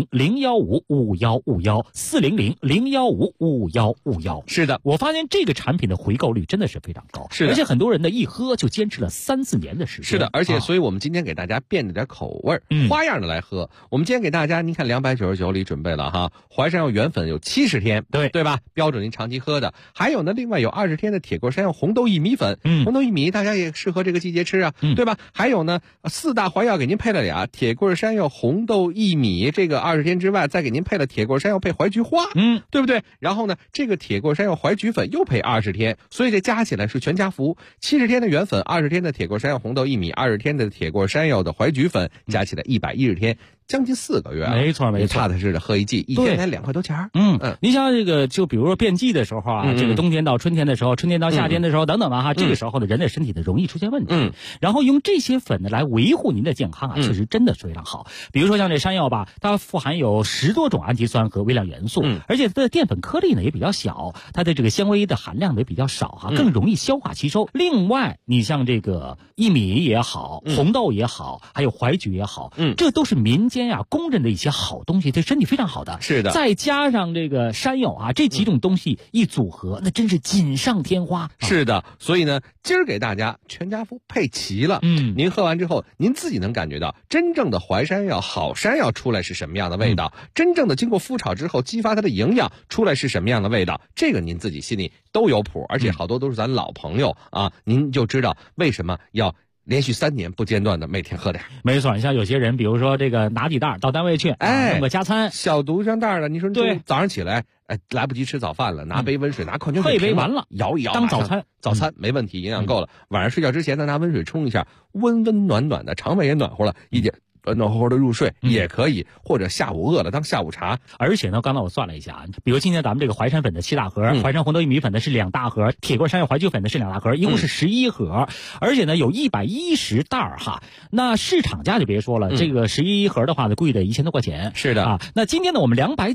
400-015-55151，400-015-55151。 是的， 我发现这个产品的回购率真的是非常高， 是的， 而且很多人呢一喝就坚持了3-4年的时间。 是的，而且所以我们今天给大家变着点口味，花样的来喝。我们今天给大家，您看299里准备了哈，淮山药原粉有70天，对吧？标准您长期喝的。还有呢，另外有20天的铁棍山药红豆薏米粉，红豆薏米大家也适合这个季节吃啊，对吧？还有呢，4大怀药给您配了俩铁棍山药红豆薏米，这个20天之外再给您配了铁棍山药配淮菊花，对不对？然后呢，这个铁棍山药淮菊粉又配20天，所以这加起来是全家福。70天的原粉，20天的铁棍山药红豆薏米，20天的铁棍山药的淮菊粉，加起来110天，将近4个月啊！ 没错， 踏踏实实喝一季，一天才2块多钱。 你像这个，就比如说变季的时候啊，这个冬天到春天的时候，春天到夏天的时候，等等吧哈，这个时候呢，人的身体呢容易出现问题。然后用这些粉呢来维护您的健康啊，确实真的是非常好。比如说像这山药吧，它富含有10多种氨基酸和微量元素，而且它的淀粉颗粒呢也比较小，它的这个纤维的含量也比较少哈，更容易消化吸收。另外，你像这个薏米也好，红豆也好，还有淮菊也好，这都是民间公认的一些好东西，对身体非常好的。 是的， 再加上这个山药啊，这几种东西一组合，那真是锦上添花。 是的，所以呢，今儿给大家全家福配齐了。您喝完之后，您自己能感觉到真正的淮山药、好山药出来是什么样的味道，真正的经过麸炒之后激发它的营养出来是什么样的味道，这个您自己心里都有谱，而且好多都是咱老朋友啊，您就知道为什么要连续3年不间断的每天喝点。 没错，你像有些人，比如说这个拿几袋到单位去，弄个加餐， 小毒上袋的，你说对，早上起来来不及吃早饭了，拿杯温水，拿矿泉水， 喝一杯完了， 摇一摇当早餐， 没问题，营养够了。晚上睡觉之前呢，拿温水冲一下，温温暖暖的，肠胃也暖和了一点。暖和和的入睡也可以，或者下午饿了当下午茶。 而且呢，刚才我算了一下啊，比如今天咱们这个淮山粉的7大盒，淮山红豆薏米粉的是2大盒，铁棍山药淮菊粉的是2大盒，一共是11盒，而且呢有110袋哈。那市场价就别说了，这个11盒的话呢，贵的1000多块钱。 是的啊。那今天呢，我们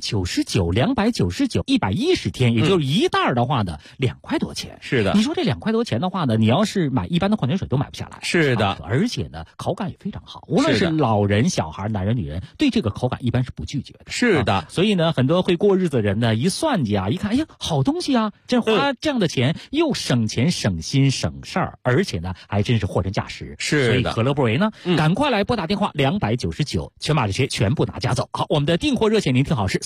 299，110天，也就是1袋的话呢，2块多钱。 是的。 你说这2块多钱的话呢，你要是买一般的矿泉水都买不下来。 是的。 而且呢，口感也非常好，无论是老老人、小孩、男人、女人对这个口感一般是不拒绝的。 是的， 所以呢，很多会过日子的人呢，一算计啊，一看，哎呀，好东西啊，这花这样的钱又省钱、省心、省事儿，而且呢，还真是货真价实。 是的， 所以何乐不为呢？赶快来拨打电话299，全把这些全部拿家走。好，我们的订货热线您听好是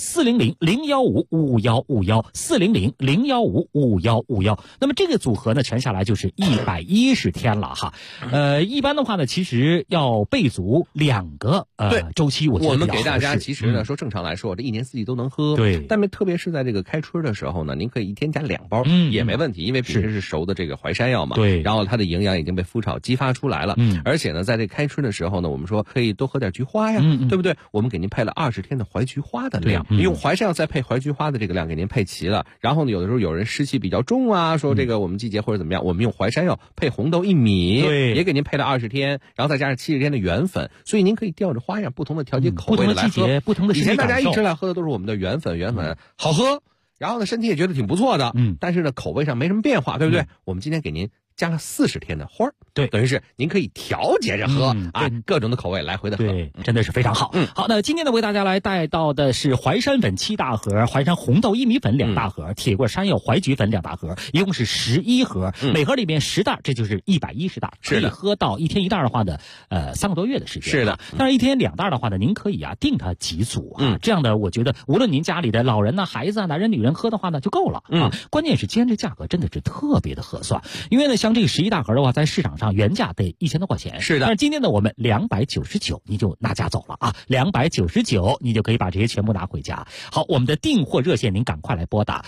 400-015-55151，400-015-55151。那么这个组合呢，全下来就是110天了哈。一般的话呢，其实要备足2个周期，我觉得我们给大家其实呢，说正常来说，这一年四季都能喝。 对， 但特别是在这个开春的时候呢，您可以一天加2包，也没问题，因为平时是熟的这个淮山药嘛。 对， 然后它的营养已经被麸炒激发出来了。而且呢，在这开春的时候呢，我们说可以多喝点菊花呀，对不对？我们给您配了20天的淮菊花的量，用淮山药再配淮菊花的这个量给您配齐了。然后呢，有的时候有人湿气比较重啊，说这个我们季节或者怎么样，我们用淮山药配红豆1米， 对， 也给您配了20天，然后再加上70天的圆粉，所以您可以调着花样不同的调节口味的来喝。 不同的以前大家一直来喝的都是我们的圆粉好喝，然后呢身体也觉得挺不错的，但是呢口味上没什么变化，对不对？我们今天给您加了40天的花儿， 对， 等于是您可以调节着喝各种的口味来回的喝， 对，真的是非常好。好，那今天呢为大家来带到的是淮山粉7大盒，淮山红豆1米粉2大盒，铁棍山药淮菊粉2大盒，一共是11盒，每盒里面10袋，这就是110袋，可以喝到1天1袋的话呢，3个多月的时间。 是的， 但是1天2袋的话呢，您可以定它几组这样的我觉得无论您家里的老人呐、孩子啊、男人、女人喝的话呢就够了关键是今天这价格真的是特别的合算，因为呢像这个11大盒的话，在市场上原价得1000多块钱。 是的， 但是今天呢，我们299你就拿家走了啊，299你就可以把这些全部拿回家。好，我们的订货热线您赶快来拨打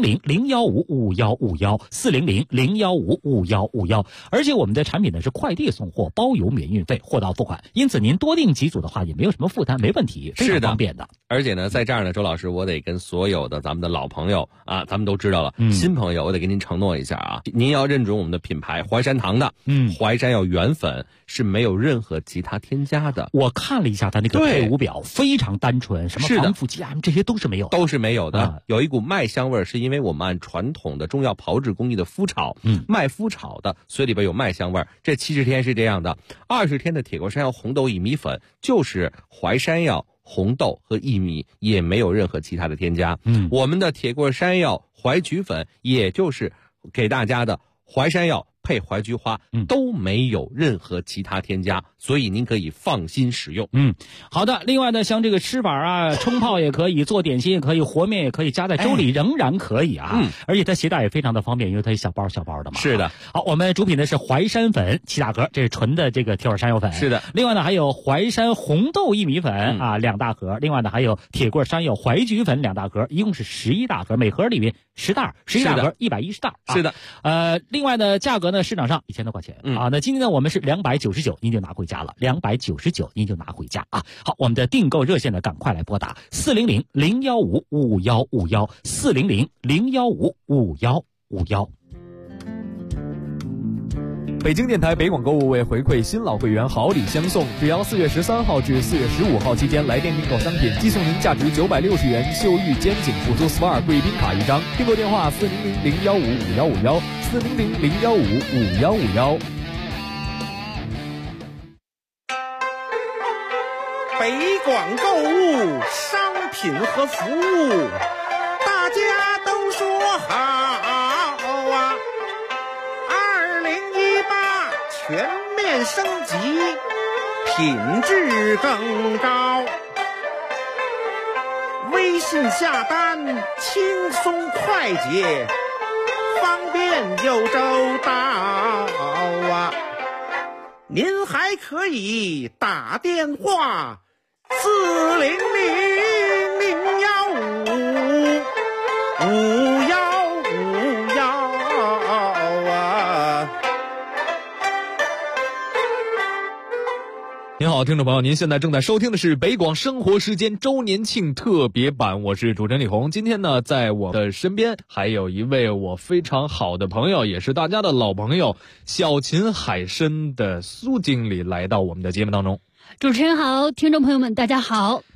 400-015-5151，400-015-5151。而且我们的产品呢是快递送货，包邮免运费，货到付款，因此您多订几组的话也没有什么负担，没问题，非常方便的。 而且呢，在这儿呢，周老师，我得跟所有的咱们的老朋友啊，咱们都知道了，新朋友我得跟您承诺一下啊，您要认准我们的品牌淮山堂的，淮山药原粉是没有任何其他添加的。 我看了一下它那个配伍表，非常单纯，什么防腐剂啊，这些都是没有的，有一股麦香味儿，是因为我们按传统的中药炮制工艺的麸炒，麦麸炒的，所以里边有麦香味儿。这70天是这样的，20天的铁棍山药红豆薏米粉就是淮山药、红豆和薏米，也没有任何其他的添加。我们的铁棍山药淮菊粉，也就是给大家的淮山药配淮菊花，都没有任何其他添加，所以您可以放心使用。 好的。另外呢，像这个吃法啊，冲泡也可以，做点心也可以，和面也可以，加在粥里仍然可以啊。而且它携带也非常的方便，因为它小包的嘛。 是的。 好，我们主品的是淮山粉7大盒，这是纯的这个铁棍山药粉。 是的。 另外呢，还有淮山红豆薏米粉2大盒，另外呢还有铁棍山药淮菊粉2大盒，一共是11大盒，每盒里面10袋，11大盒110袋。 是的。 另外呢，价格呢市场上1000多块钱那今天呢我们是299，您就拿回家了，299您就拿回家啊。好，我们的订购热线呢赶快来拨打400-015-5151，400-015-5151。 北京电台北广购物为回馈新老会员好礼相送，只要4月13号至4月15号期间来电订购商品，寄送您价值960元秀玉肩颈辅助 SPA 贵宾卡1张。订购电话400-015-5151，400-015-5151。 北广购物商品和服务，大家都说好啊！2018全面升级，品质更高。微信下单轻松快捷，方便又周到啊！您还可以打电话400-015-5151啊！ 您好，听众朋友，您现在正在收听的是北广生活时间周年庆特别版，我是主持人李红。今天呢，在我的身边还有一位我非常好的朋友，也是大家的老朋友，小秦海参的苏经理来到我们的节目当中。 主持人好，听众朋友们大家好。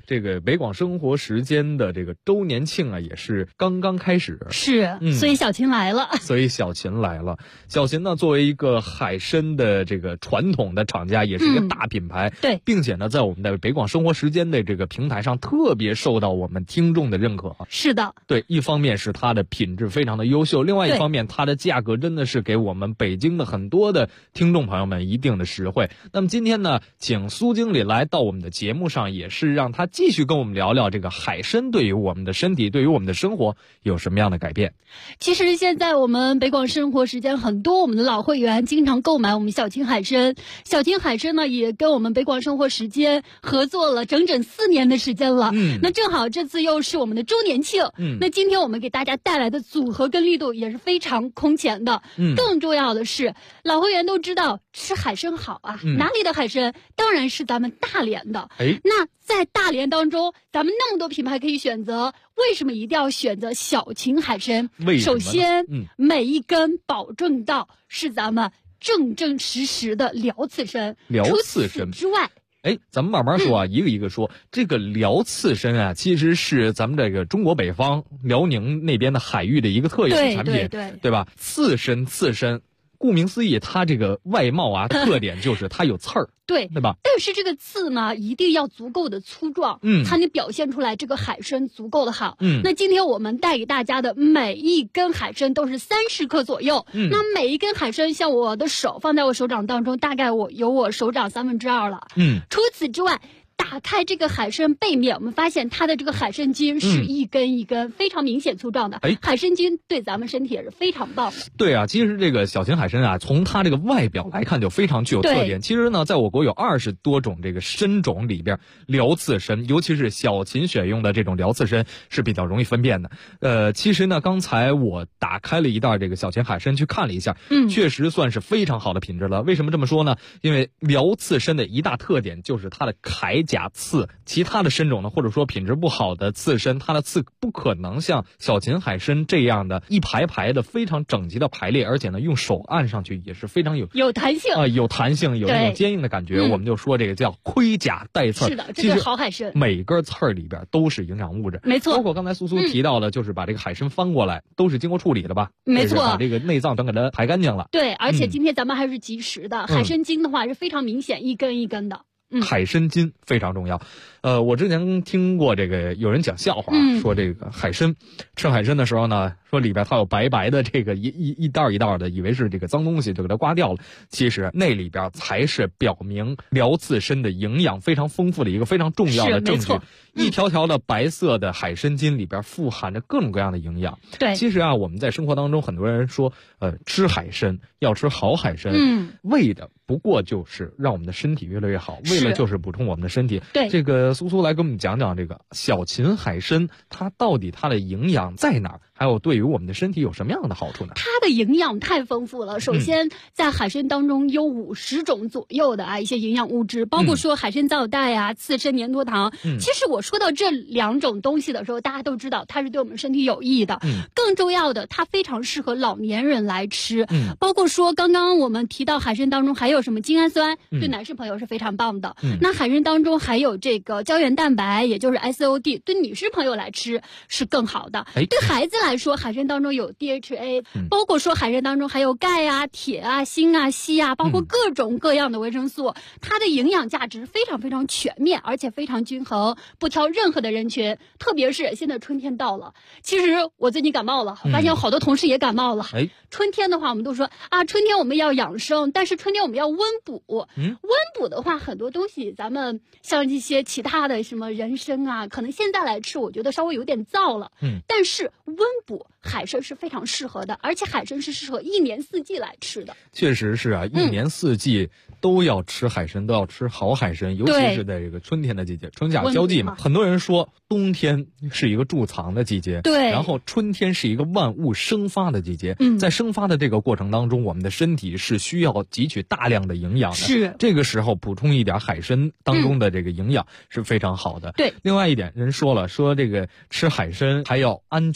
这个北广生活时间的这个周年庆啊，也是刚刚开始。 是，所以小秦来了。 所以小秦来了。小秦呢，作为一个海参的这个传统的厂家，也是一个大品牌。 对， 并且呢，在我们的北广生活时间的这个平台上，特别受到我们听众的认可。 是的。 对，一方面是它的品质非常的优秀，另外一方面它的价格真的是给我们北京的很多的听众朋友们一定的实惠。那么今天呢，请苏经理来到我们的节目上，也是让他继续跟我们聊聊这个海参对于我们的身体，对于我们的生活有什么样的改变。 其实现在我们北广生活时间很多我们的老会员经常购买我们小秦海参，小秦海参呢也跟我们北广生活时间合作了整整4年的时间了。那正好这次又是我们的周年庆。那今天我们给大家带来的组合跟力度也是非常空前的。更重要的是，老会员都知道吃海参好啊，哪里的海参？当然是咱们大连的。那在大连当中，咱们那么多品牌可以选择，为什么一定要选择小秦海参？首先，每一根保证到是咱们正正实实的辽刺参。 辽刺参之外， 咱们慢慢说啊，一个一个说。这个辽刺参啊，其实是咱们这个中国北方辽宁那边的海域的一个特有的产品，对吧？刺参，顾名思义，它这个外貌啊特点就是它有刺儿，对吧？ 但是这个刺呢，一定要足够的粗壮，才能表现出来这个海参足够的好。那今天我们带给大家的每一根海参都是30克左右。那每一根海参，像我的手放在我手掌当中，大概有我手掌2/3了。除此之外，打开这个海参背面，我们发现它的这个海参筋是一根一根非常明显粗壮的。海参筋对咱们身体也是非常棒的。 对啊，其实这个小秦海参啊，从它这个外表来看就非常具有特点。其实呢，在我国有20多种这个参种里边，辽刺参，尤其是小秦选用的这种辽刺参是比较容易分辨的。其实呢，刚才我打开了一袋这个小秦海参去看了一下，确实算是非常好的品质了。为什么这么说呢？因为辽刺参的一大特点就是它的铠甲刺，其他的参种呢，或者说品质不好的刺参，它的刺不可能像小秦海参这样的一排排的非常整齐的排列，而且呢，用手按上去也是非常有弹性有弹性，有那种坚硬的感觉。我们就说这个叫盔甲带刺。 是的，这是好海参。 每根刺儿里边都是营养物质， 没错。 包括刚才苏苏提到的，就是把这个海参翻过来，都是经过处理的吧？ 没错， 把这个内脏全给它排干净了。 对，而且今天咱们还是及时的，海参筋的话是非常明显，一根一根的。 海参筋非常重要。我之前听过这个有人讲笑话，说这个海参吃海参的时候呢，说里边它有白白的这个一袋一袋的，以为是这个脏东西，就给它刮掉了。其实那里边才是表明辽刺参的营养非常丰富的一个非常重要的证据。一条条的白色的海参筋里边富含着各种各样的营养。 对， 其实啊，我们在生活当中很多人说，吃海参要吃好海参，为的不过就是让我们的身体越来越好，为了就是补充我们的身体。 对， 这个苏苏来跟我们讲讲这个小秦海参，它到底它的营养在哪儿？还有对于我们的身体有什么样的好处呢？ 它的营养太丰富了。首先，在海参当中有50种左右的一些营养物质，包括说海参皂苷呀、刺参粘多糖。其实我说到这2种东西的时候，大家都知道它是对我们身体有益的。更重要的，它非常适合老年人来吃。包括说刚刚我们提到海参当中还有什么精氨酸，对男士朋友是非常棒的。那海参当中还有这个胶原蛋白，也就是 SOD， 对女士朋友来吃是更好的。对孩子来说，海参当中有 DHA，包括说海参当中还有钙啊、铁啊、锌啊、硒啊，包括各种各样的维生素，它的营养价值非常非常全面，而且非常均衡，不挑任何的人群。特别是现在春天到了，其实我最近感冒了，我发现有好多同事也感冒了。春天的话，我们都说啊，春天我们要养生，但是春天我们要温补。温补的话，很多东西咱们像一些其他的什么人参啊，可能现在来吃，我觉得稍微有点燥了。但是温补海参是非常适合的，而且海参是适合1年4季来吃的。 确实是啊，1年4季都要吃海参，都要吃好海参，尤其是在这个春天的季节，春夏交际嘛。很多人说冬天是一个贮藏的季节， 对， 然后春天是一个万物生发的季节。在生发的这个过程当中，我们的身体是需要汲取大量的营养的。 是， 这个时候补充一点海参当中的这个营养是非常好的。 对， 另外一点，人说了，说这个吃海参还要安全。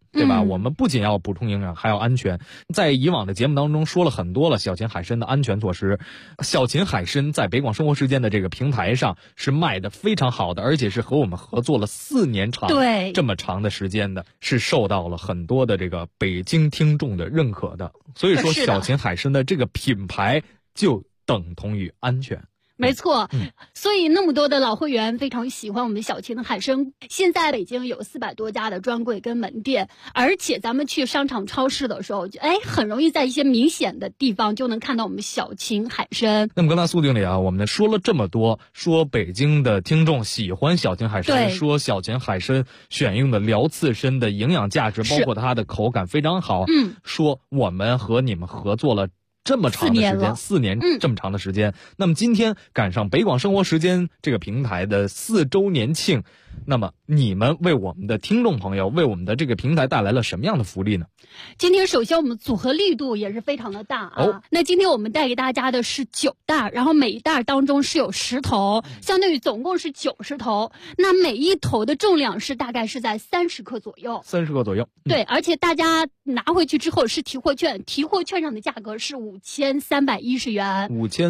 对吧？我们不仅要补充营养，还要安全。在以往的节目当中说了很多了小秦海参的安全措施。小秦海参在北广生活时间的这个平台上是卖的非常好的，而且是和我们合作了4年长， 对， 这么长的时间的，是受到了很多的这个北京听众的认可的。所以说，小秦海参的这个品牌就等同于安全。 没错，所以那么多的老会员非常喜欢我们小秦的海参。现在北京有400多家的专柜跟门店，而且咱们去商场超市的时候，很容易在一些明显的地方就能看到我们小秦海参。 那么刚才苏经理啊，我们说了这么多，说北京的听众喜欢小秦海参，说小秦海参选用的辽刺参的营养价值，包括它的口感非常好。说我们和你们合作了这么长的时间，4年这么长的时间。那么今天赶上北广生活时间这个平台的4周年庆，那么你们为我们的听众朋友，为我们的这个平台带来了什么样的福利呢？ 今天首先我们组合力度也是非常的大啊。那今天我们带给大家的是9袋，然后每一袋当中是有10头，相当于总共是90头。那每一头的重量是大概是在30克左右。 30克左右。 对，而且大家拿回去之后是提货券，提货券上的价格是5310元。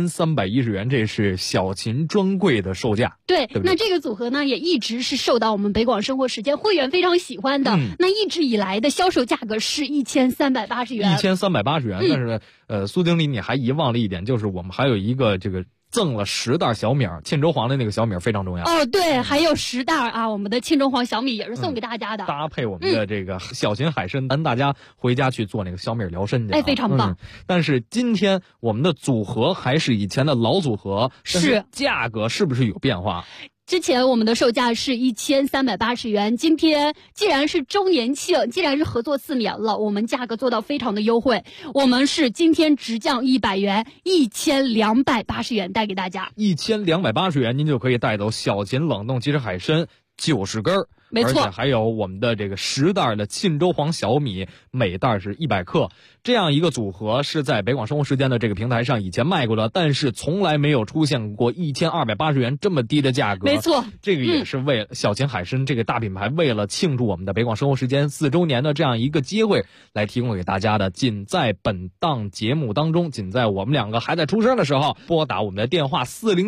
5310元，这是小秦专柜的售价。 对， 对不对？ 那这个组合呢，也一直是受到我们北广生活时间会员非常喜欢的。那一直以来的销售价格是1380元。 1380元，但是苏经理你还遗忘了一点，就是我们还有一个这个赠了10袋小米，沁州黄的那个小米非常重要。 对，还有10袋啊，我们的沁州黄小米也是送给大家的。 搭配我们的这个小秦海参，咱大家回家去做那个小米疗身去。 非常棒。 但是今天我们的组合还是以前的老组合，是价格是不是有变化？ 之前我们的售价是1380元，今天既然是周年庆，既然是合作4年了，我们价格做到非常的优惠，我们是今天直降100元，1280元带给大家。 1280元，您就可以带走小秦冷冻即食海参90根。 没错， 而且还有我们的这个10袋的沁州黄小米，每袋是100克，这样一个组合是在北广生活时间的这个平台上以前卖过的，但是从来没有出现过1280元这么低的价格。 没错， 这个也是为了小秦海参这个大品牌为了庆祝我们的北广生活时间4周年的这样一个机会来提供给大家的。仅在本档节目当中，仅在我们2个还在出声的时候，拨打我们的电话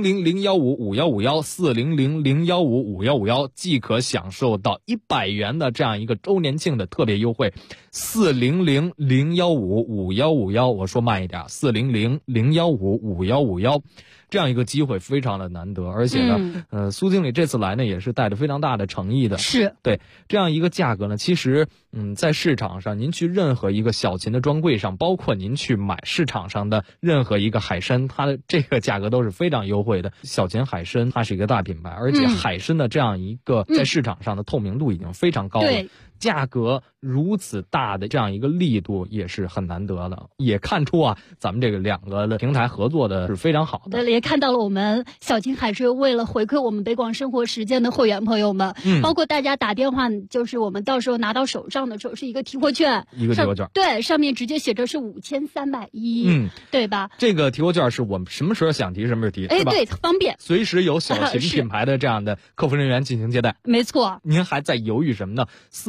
400-015-5151，400-015-5151，即可享受到100元的这样一个周年庆的特别优惠。400-015-5151，我说慢一点，400-015-5151，这样一个机会非常的难得，而且呢，苏经理这次来呢也是带着非常大的诚意的。 是对这样一个价格呢，其实在市场上，您去任何一个小秦的专柜上，包括您去买市场上的任何一个海参，它的这个价格都是非常优惠的。小秦海参它是一个大品牌，而且海参的这样一个在市场上的透明度已经非常高了。价格如此大的这样一个力度也是很难得的，也看出啊，咱们这个2个的平台合作的是非常好的。 也看到了我们小秦海参为了回馈我们北广生活时间的会员朋友们，包括大家打电话，就是我们到时候拿到手上的时候是一个提货券， 一个提货券， 对，上面直接写着是5310，对吧？ 这个提货券是我们什么时候想提什么时候提，是吧？ 对，方便， 随时有小秦品牌的这样的客服人员进行接待。 没错， 您还在犹豫什么呢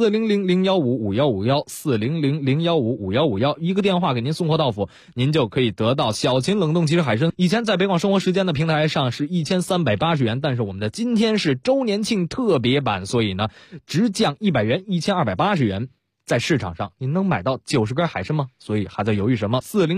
？400-015-5151，400-015-5151，一个电话给您送货到府，您就可以得到小秦冷冻即食海参。以前在北广生活时间的平台上是1380元，但是我们的今天是周年庆特别版，所以呢，直降100元，1280元。在市场上您能买到90根海参吗？所以还在犹豫什么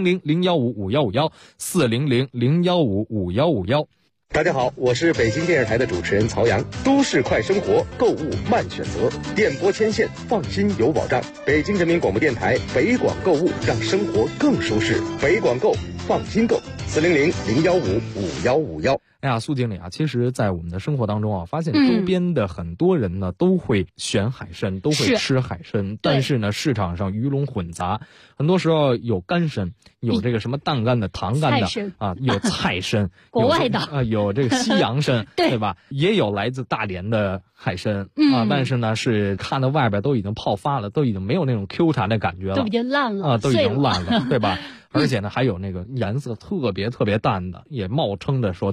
？400-015-5151，400-015-5151。 大家好，我是北京电视台的主持人曹阳。都市快生活，购物慢选择，电波牵线，放心有保障。北京人民广播电台北广购物，让生活更舒适。北广购，放心购，400-015-5151。 哎呀，苏经理啊，其实在我们的生活当中啊，发现周边的很多人呢，都会选海参，都会吃海参，但是呢，市场上鱼龙混杂，很多时候有干参，有这个什么淡干的、糖干的啊，有菜参， 国外的有这个西洋参，对吧？也有来自大连的海参啊，但是呢，是看到外边都已经泡发了，都已经没有那种 Q 弹的感觉了， 都已经烂了啊，都已经烂了，对吧？而且呢，还有那个颜色特别淡的，也冒称的说刺参。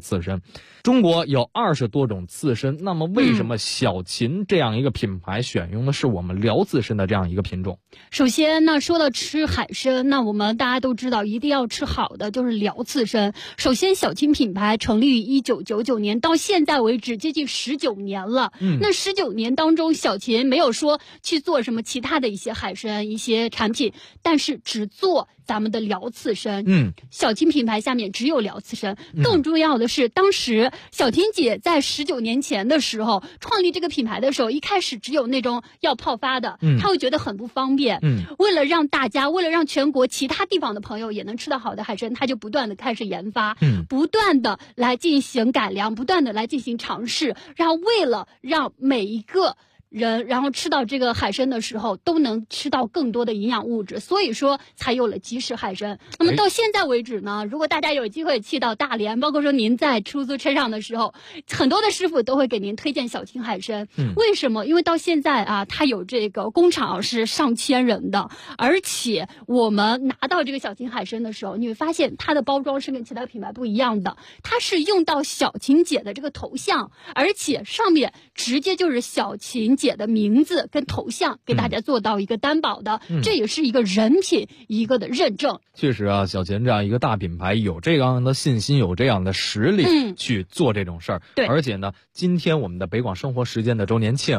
中国有20多种刺参，那么为什么小秦这样一个品牌选用的是我们辽刺参的这样一个品种？ 首先呢，说到吃海参，那我们大家都知道，一定要吃好的，就是辽刺参。首先，小秦品牌成立于1999年，到现在为止接近19年了。那19年当中，小秦没有说去做什么其他的一些海参一些产品，但是只做咱们的辽刺参。小秦品牌下面只有辽刺参。更重要的是，当时小秦姐在19年前的时候创立这个品牌的时候，一开始只有那种要泡发的，她会觉得很不方便。为了让大家，为了让全国其他地方的朋友也能吃到好的海参，她就不断的开始研发，不断的来进行改良，不断的来进行尝试，然后为了让每一个人然后吃到这个海参的时候都能吃到更多的营养物质，所以说才有了即食海参。那么到现在为止呢，如果大家有机会去到大连，包括说您在出租车上的时候，很多的师傅都会给您推荐小秦海参。为什么？因为到现在啊，它有这个工厂是上千人的，而且我们拿到这个小秦海参的时候，你会发现它的包装是跟其他品牌不一样的，它是用到小秦姐的这个头像，而且上面直接就是小秦姐的名字跟头像给大家做到一个担保的，这也是一个人品一个的认证。 确实啊，小秦这样一个大品牌有这样的信心，有这样的实力去做这种事儿。对，而且呢，今天我们的北广生活时间的周年庆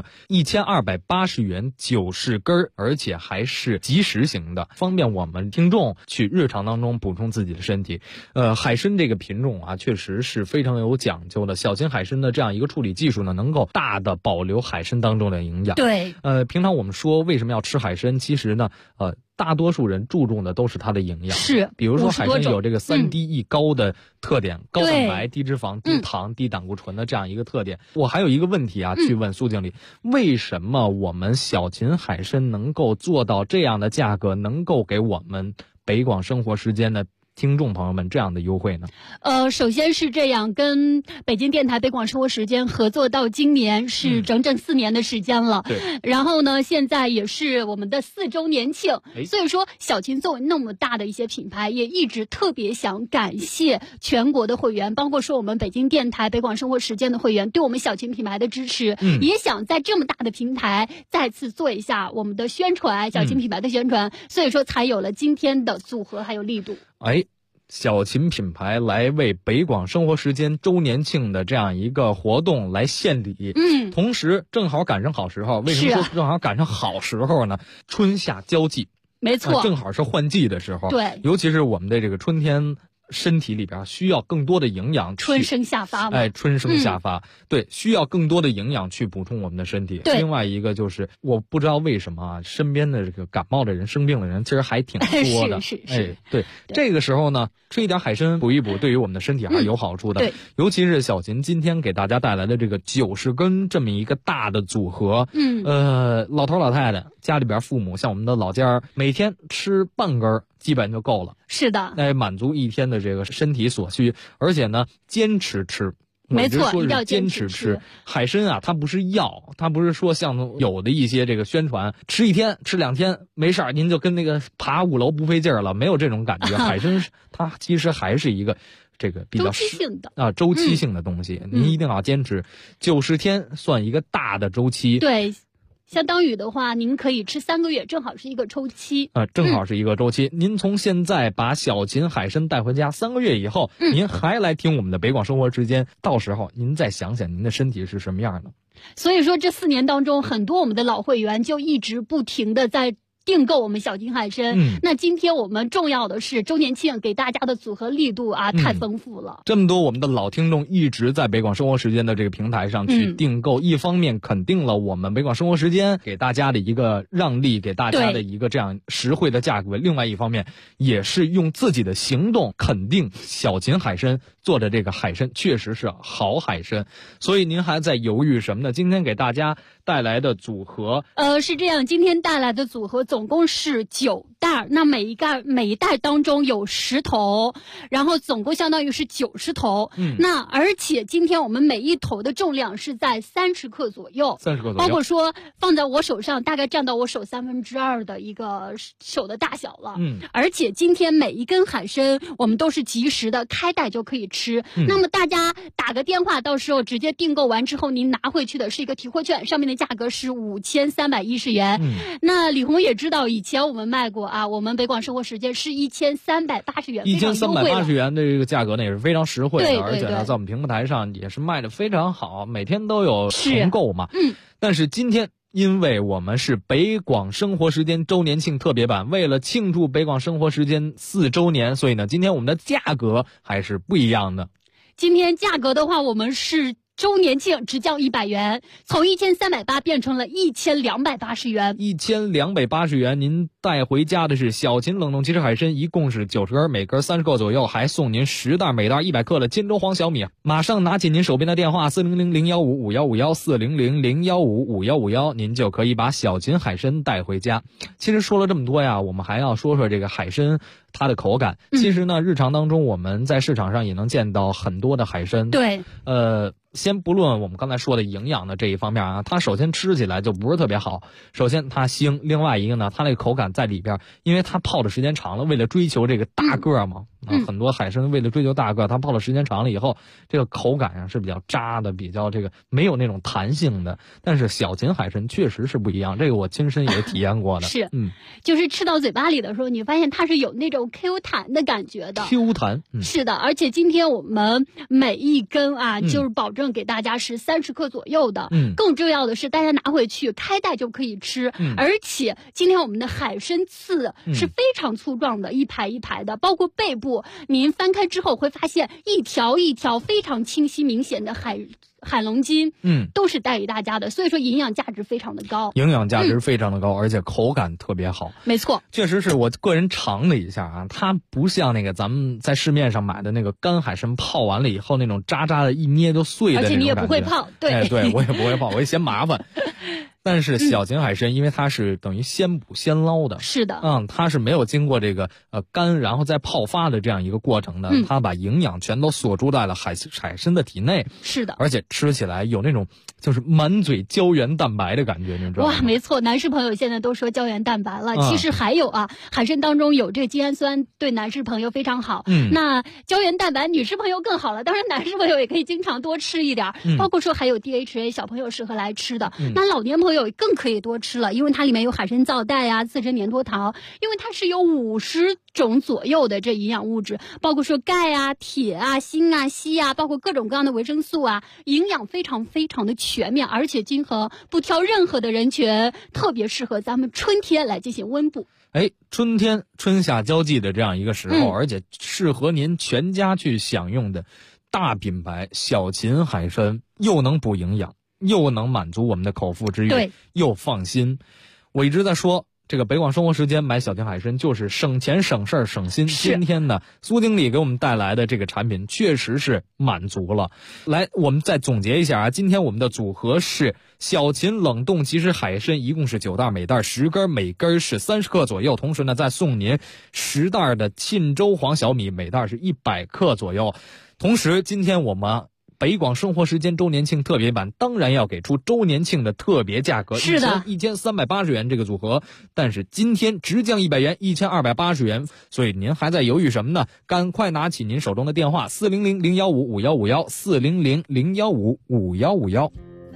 ，1280元90根，而且还是即食型的，方便我们听众去日常当中补充自己的身体。海参这个品种啊，确实是非常有讲究的。小秦海参的这样一个处理技术呢，能够大的保留海参当中的营养。 对， 平常我们说为什么要吃海参，其实呢，大多数人注重的都是它的营养。 是， 比如说海参有这个3低1高的特点，高蛋白、低脂肪、低糖、低胆固醇的这样一个特点。我还有一个问题啊，去问苏经理，为什么我们小秦海参能够做到这样的价格，能够给我们北广生活时间的听众朋友们这样的优惠呢？ 首先是这样，跟北京电台北广生活时间合作到今年是整整4年的时间了。对。然后呢，现在也是我们的4周年庆，所以说小秦作为那么大的一些品牌，也一直特别想感谢全国的会员，包括说我们北京电台北广生活时间的会员对我们小秦品牌的支持，也想在这么大的平台再次做一下我们的宣传，小秦品牌的宣传，所以说才有了今天的组合还有力度。 小秦品牌来为北广生活时间周年庆的这样一个活动来献礼，同时正好赶上好时候。为什么说正好赶上好时候呢？春夏交际， 没错， 正好是换季的时候。 对， 尤其是我们的这个春天，身体里边需要更多的营养， 春生夏发嘛。 春生夏发，对，需要更多的营养去补充我们的身体。另外一个就是，我不知道为什么啊，身边的这个感冒的人、生病的人其实还挺多的。 是。 对，这个时候呢，吃一点海参补一补，对于我们的身体还是有好处的。对，尤其是小秦今天给大家带来的这个90根这么一个大的组合。老头老太太家里边父母，像我们的老家每天吃半根基本就够了。 是的， 满足一天的这个身体所需，而且呢，坚持吃。 没错，一定要坚持吃海参啊，它不是药，它不是说像有的一些这个宣传，吃1天吃2天没事儿，您就跟那个爬5楼不费劲儿了，没有这种感觉。海参它其实还是一个这个比较周期性的周期性的东西，您一定要坚持90天，算一个大的周期。 对。相当于的话，您可以吃3个月，正好是一个周期。 正好是一个周期。您从现在把小秦海参带回家，3个月以后，您还来听我们的北广生活时间，到时候您再想想您的身体是什么样的。 所以说，这4年当中，很多我们的老会员就一直不停的在订购我们小秦海参。那今天我们重要的是周年庆给大家的组合力度啊，太丰富了。 这么多我们的老听众一直在北广生活时间的这个平台上去订购，一方面肯定了我们北广生活时间给大家的一个让利，给大家的一个这样实惠的价格，另外一方面也是用自己的行动肯定小秦海参做的这个海参确实是好海参。所以您还在犹豫什么呢？今天给大家带来的组合是这样，今天带来的组合总共是9袋，那每一袋当中有10头，然后总共相当于是90头。那而且今天我们每一头的重量是在30克左右，30克左右，包括说放在我手上大概占到我手2/3的一个手的大小了。而且今天每一根海参我们都是及时的开袋就可以吃。那么大家打个电话，到时候直接订购完之后，您拿回去的是一个提货券，上面的价格是5310元。那李红也知道，以前我们卖过啊，我们北广生活时间是1380元 ，1380元的这个价格呢也是非常实惠的， 对， 而且呢在我们平台上也是卖的非常好，每天都有重购嘛。但是今天因为我们是北广生活时间周年庆特别版，为了庆祝北广生活时间4周年，所以呢今天我们的价格还是不一样的。 今天价格的话，我们是周年庆只降100元，从1380变成了1280元。 1280元，您带回家的是小秦冷冻鸡翅海参，一共是90根，每根30克左右，还送您10袋，每袋100克的金州黄小米。马上拿起您手边的电话400-015-5151，400-015-5151，您就可以把小秦海参带回家。其实说了这么多呀，我们还要说说这个海参它的口感。其实呢，日常当中我们在市场上也能见到很多的海参。 对， 先不论我们刚才说的营养的这一方面啊，它首先吃起来就不是特别好。首先它腥，另外一个呢，它那个口感在里边，因为它泡的时间长了，为了追求这个大个嘛，很多海参为了追求大个，它泡的时间长了以后，这个口感啊是比较渣的，比较这个没有那种弹性的。但是小秦海参确实是不一样，这个我亲身也体验过的。 是，就是吃到嘴巴里的时候，你发现它是有那种 Q 弹的感觉的。 Q 弹， 是的，而且今天我们每一根啊，就是保证给大家是30克左右的。更重要的是，大家拿回去开袋就可以吃。而且今天我们的海参刺是非常粗壮的，一排一排的，包括背部，您翻开之后会发现一条一条非常清晰明显的海龙筋，都是带给大家的，所以说营养价值非常的高， 而且口感特别好。 没错， 确实是我个人尝了一下啊，它不像那个咱们在市面上买的那个干海参泡完了以后那种渣渣的，一捏就碎的那种感觉。 而且你也不会泡，对， 对我也不会泡，我也嫌麻烦。但是小秦海参，因为它是等于现捕现捞的， 是的， 它是没有经过这个干然后再泡发的这样一个过程的，它把营养全都锁住在了海参的体内， 是的， 而且吃起来有那种就是满嘴胶原蛋白的感觉，你知道吗？ 哇，没错，男士朋友现在都说胶原蛋白了，其实还有啊，海参当中有这个精氨酸，对男士朋友非常好。那胶原蛋白女士朋友更好了，当然男士朋友也可以经常多吃一点，包括说还有 DHA， 小朋友适合来吃的。那老年朋友更可以多吃了，因为它里面有海参皂苷啊、自身粘多糖，因为它是有50种左右的这营养物质，包括说钙啊、铁啊、锌啊、硒啊，包括各种各样的维生素啊，营养非常非常的全面，而且均衡，不挑任何的人群，特别适合咱们春天来进行温补。 春天春夏交际的这样一个时候，而且适合您全家去享用的大品牌小秦海参，又能补营养，又能满足我们的口腹之欲，又放心。我一直在说，这个北广生活时间买小秦海参就是省钱省事儿省心。今天呢，苏经理给我们带来的这个产品确实是满足了。来，我们再总结一下啊，今天我们的组合是小秦冷冻鸡翅海参，一共是9袋，每袋10根，每根是30克左右。同时呢，再送您10袋的沁州黄小米，每袋是100克左右。同时，今天我们北广生活时间周年庆特别版当然要给出周年庆的特别价格， 是的 ，1380元这个组合，但是今天直降100元，1280元，所以您还在犹豫什么呢？赶快拿起您手中的电话400-015-5151，400-015-5151。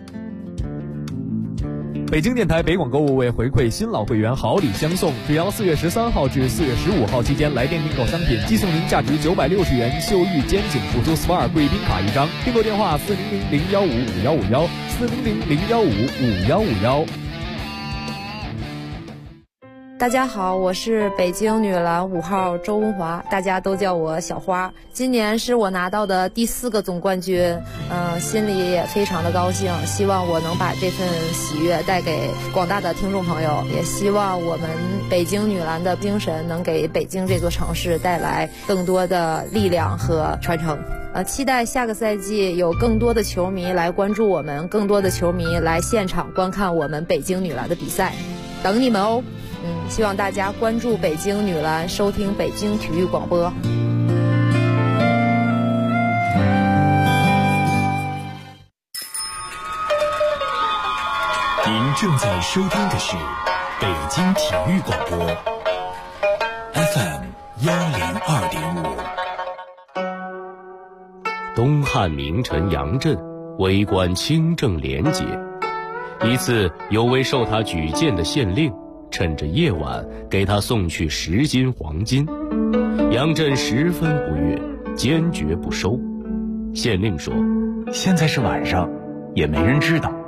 北京电台北广购物为回馈新老会员好礼相送，只要4月13号至4月15号期间来电订购商品，寄送您价值960元秀玉肩颈辅助 SPA 贵宾卡一张。订购电话400-015-5151，400-015-5151。 大家好，我是北京女篮5号周文华，大家都叫我小花。今年是我拿到的第4个总冠军，心里也非常的高兴，希望我能把这份喜悦带给广大的听众朋友，也希望我们北京女篮的精神能给北京这座城市带来更多的力量和传承。期待下个赛季有更多的球迷来关注我们，更多的球迷来现场观看我们北京女篮的比赛，等你们哦。 希望大家关注北京女篮，收听北京体育广播。 您正在收听的是北京体育广播 FM 102.5。 东汉名臣杨震为官清正廉洁，一次有位受他举荐的县令趁着夜晚给他送去10斤黄金，杨震十分不悦，坚决不收。县令说： 现在是晚上，也没人知道，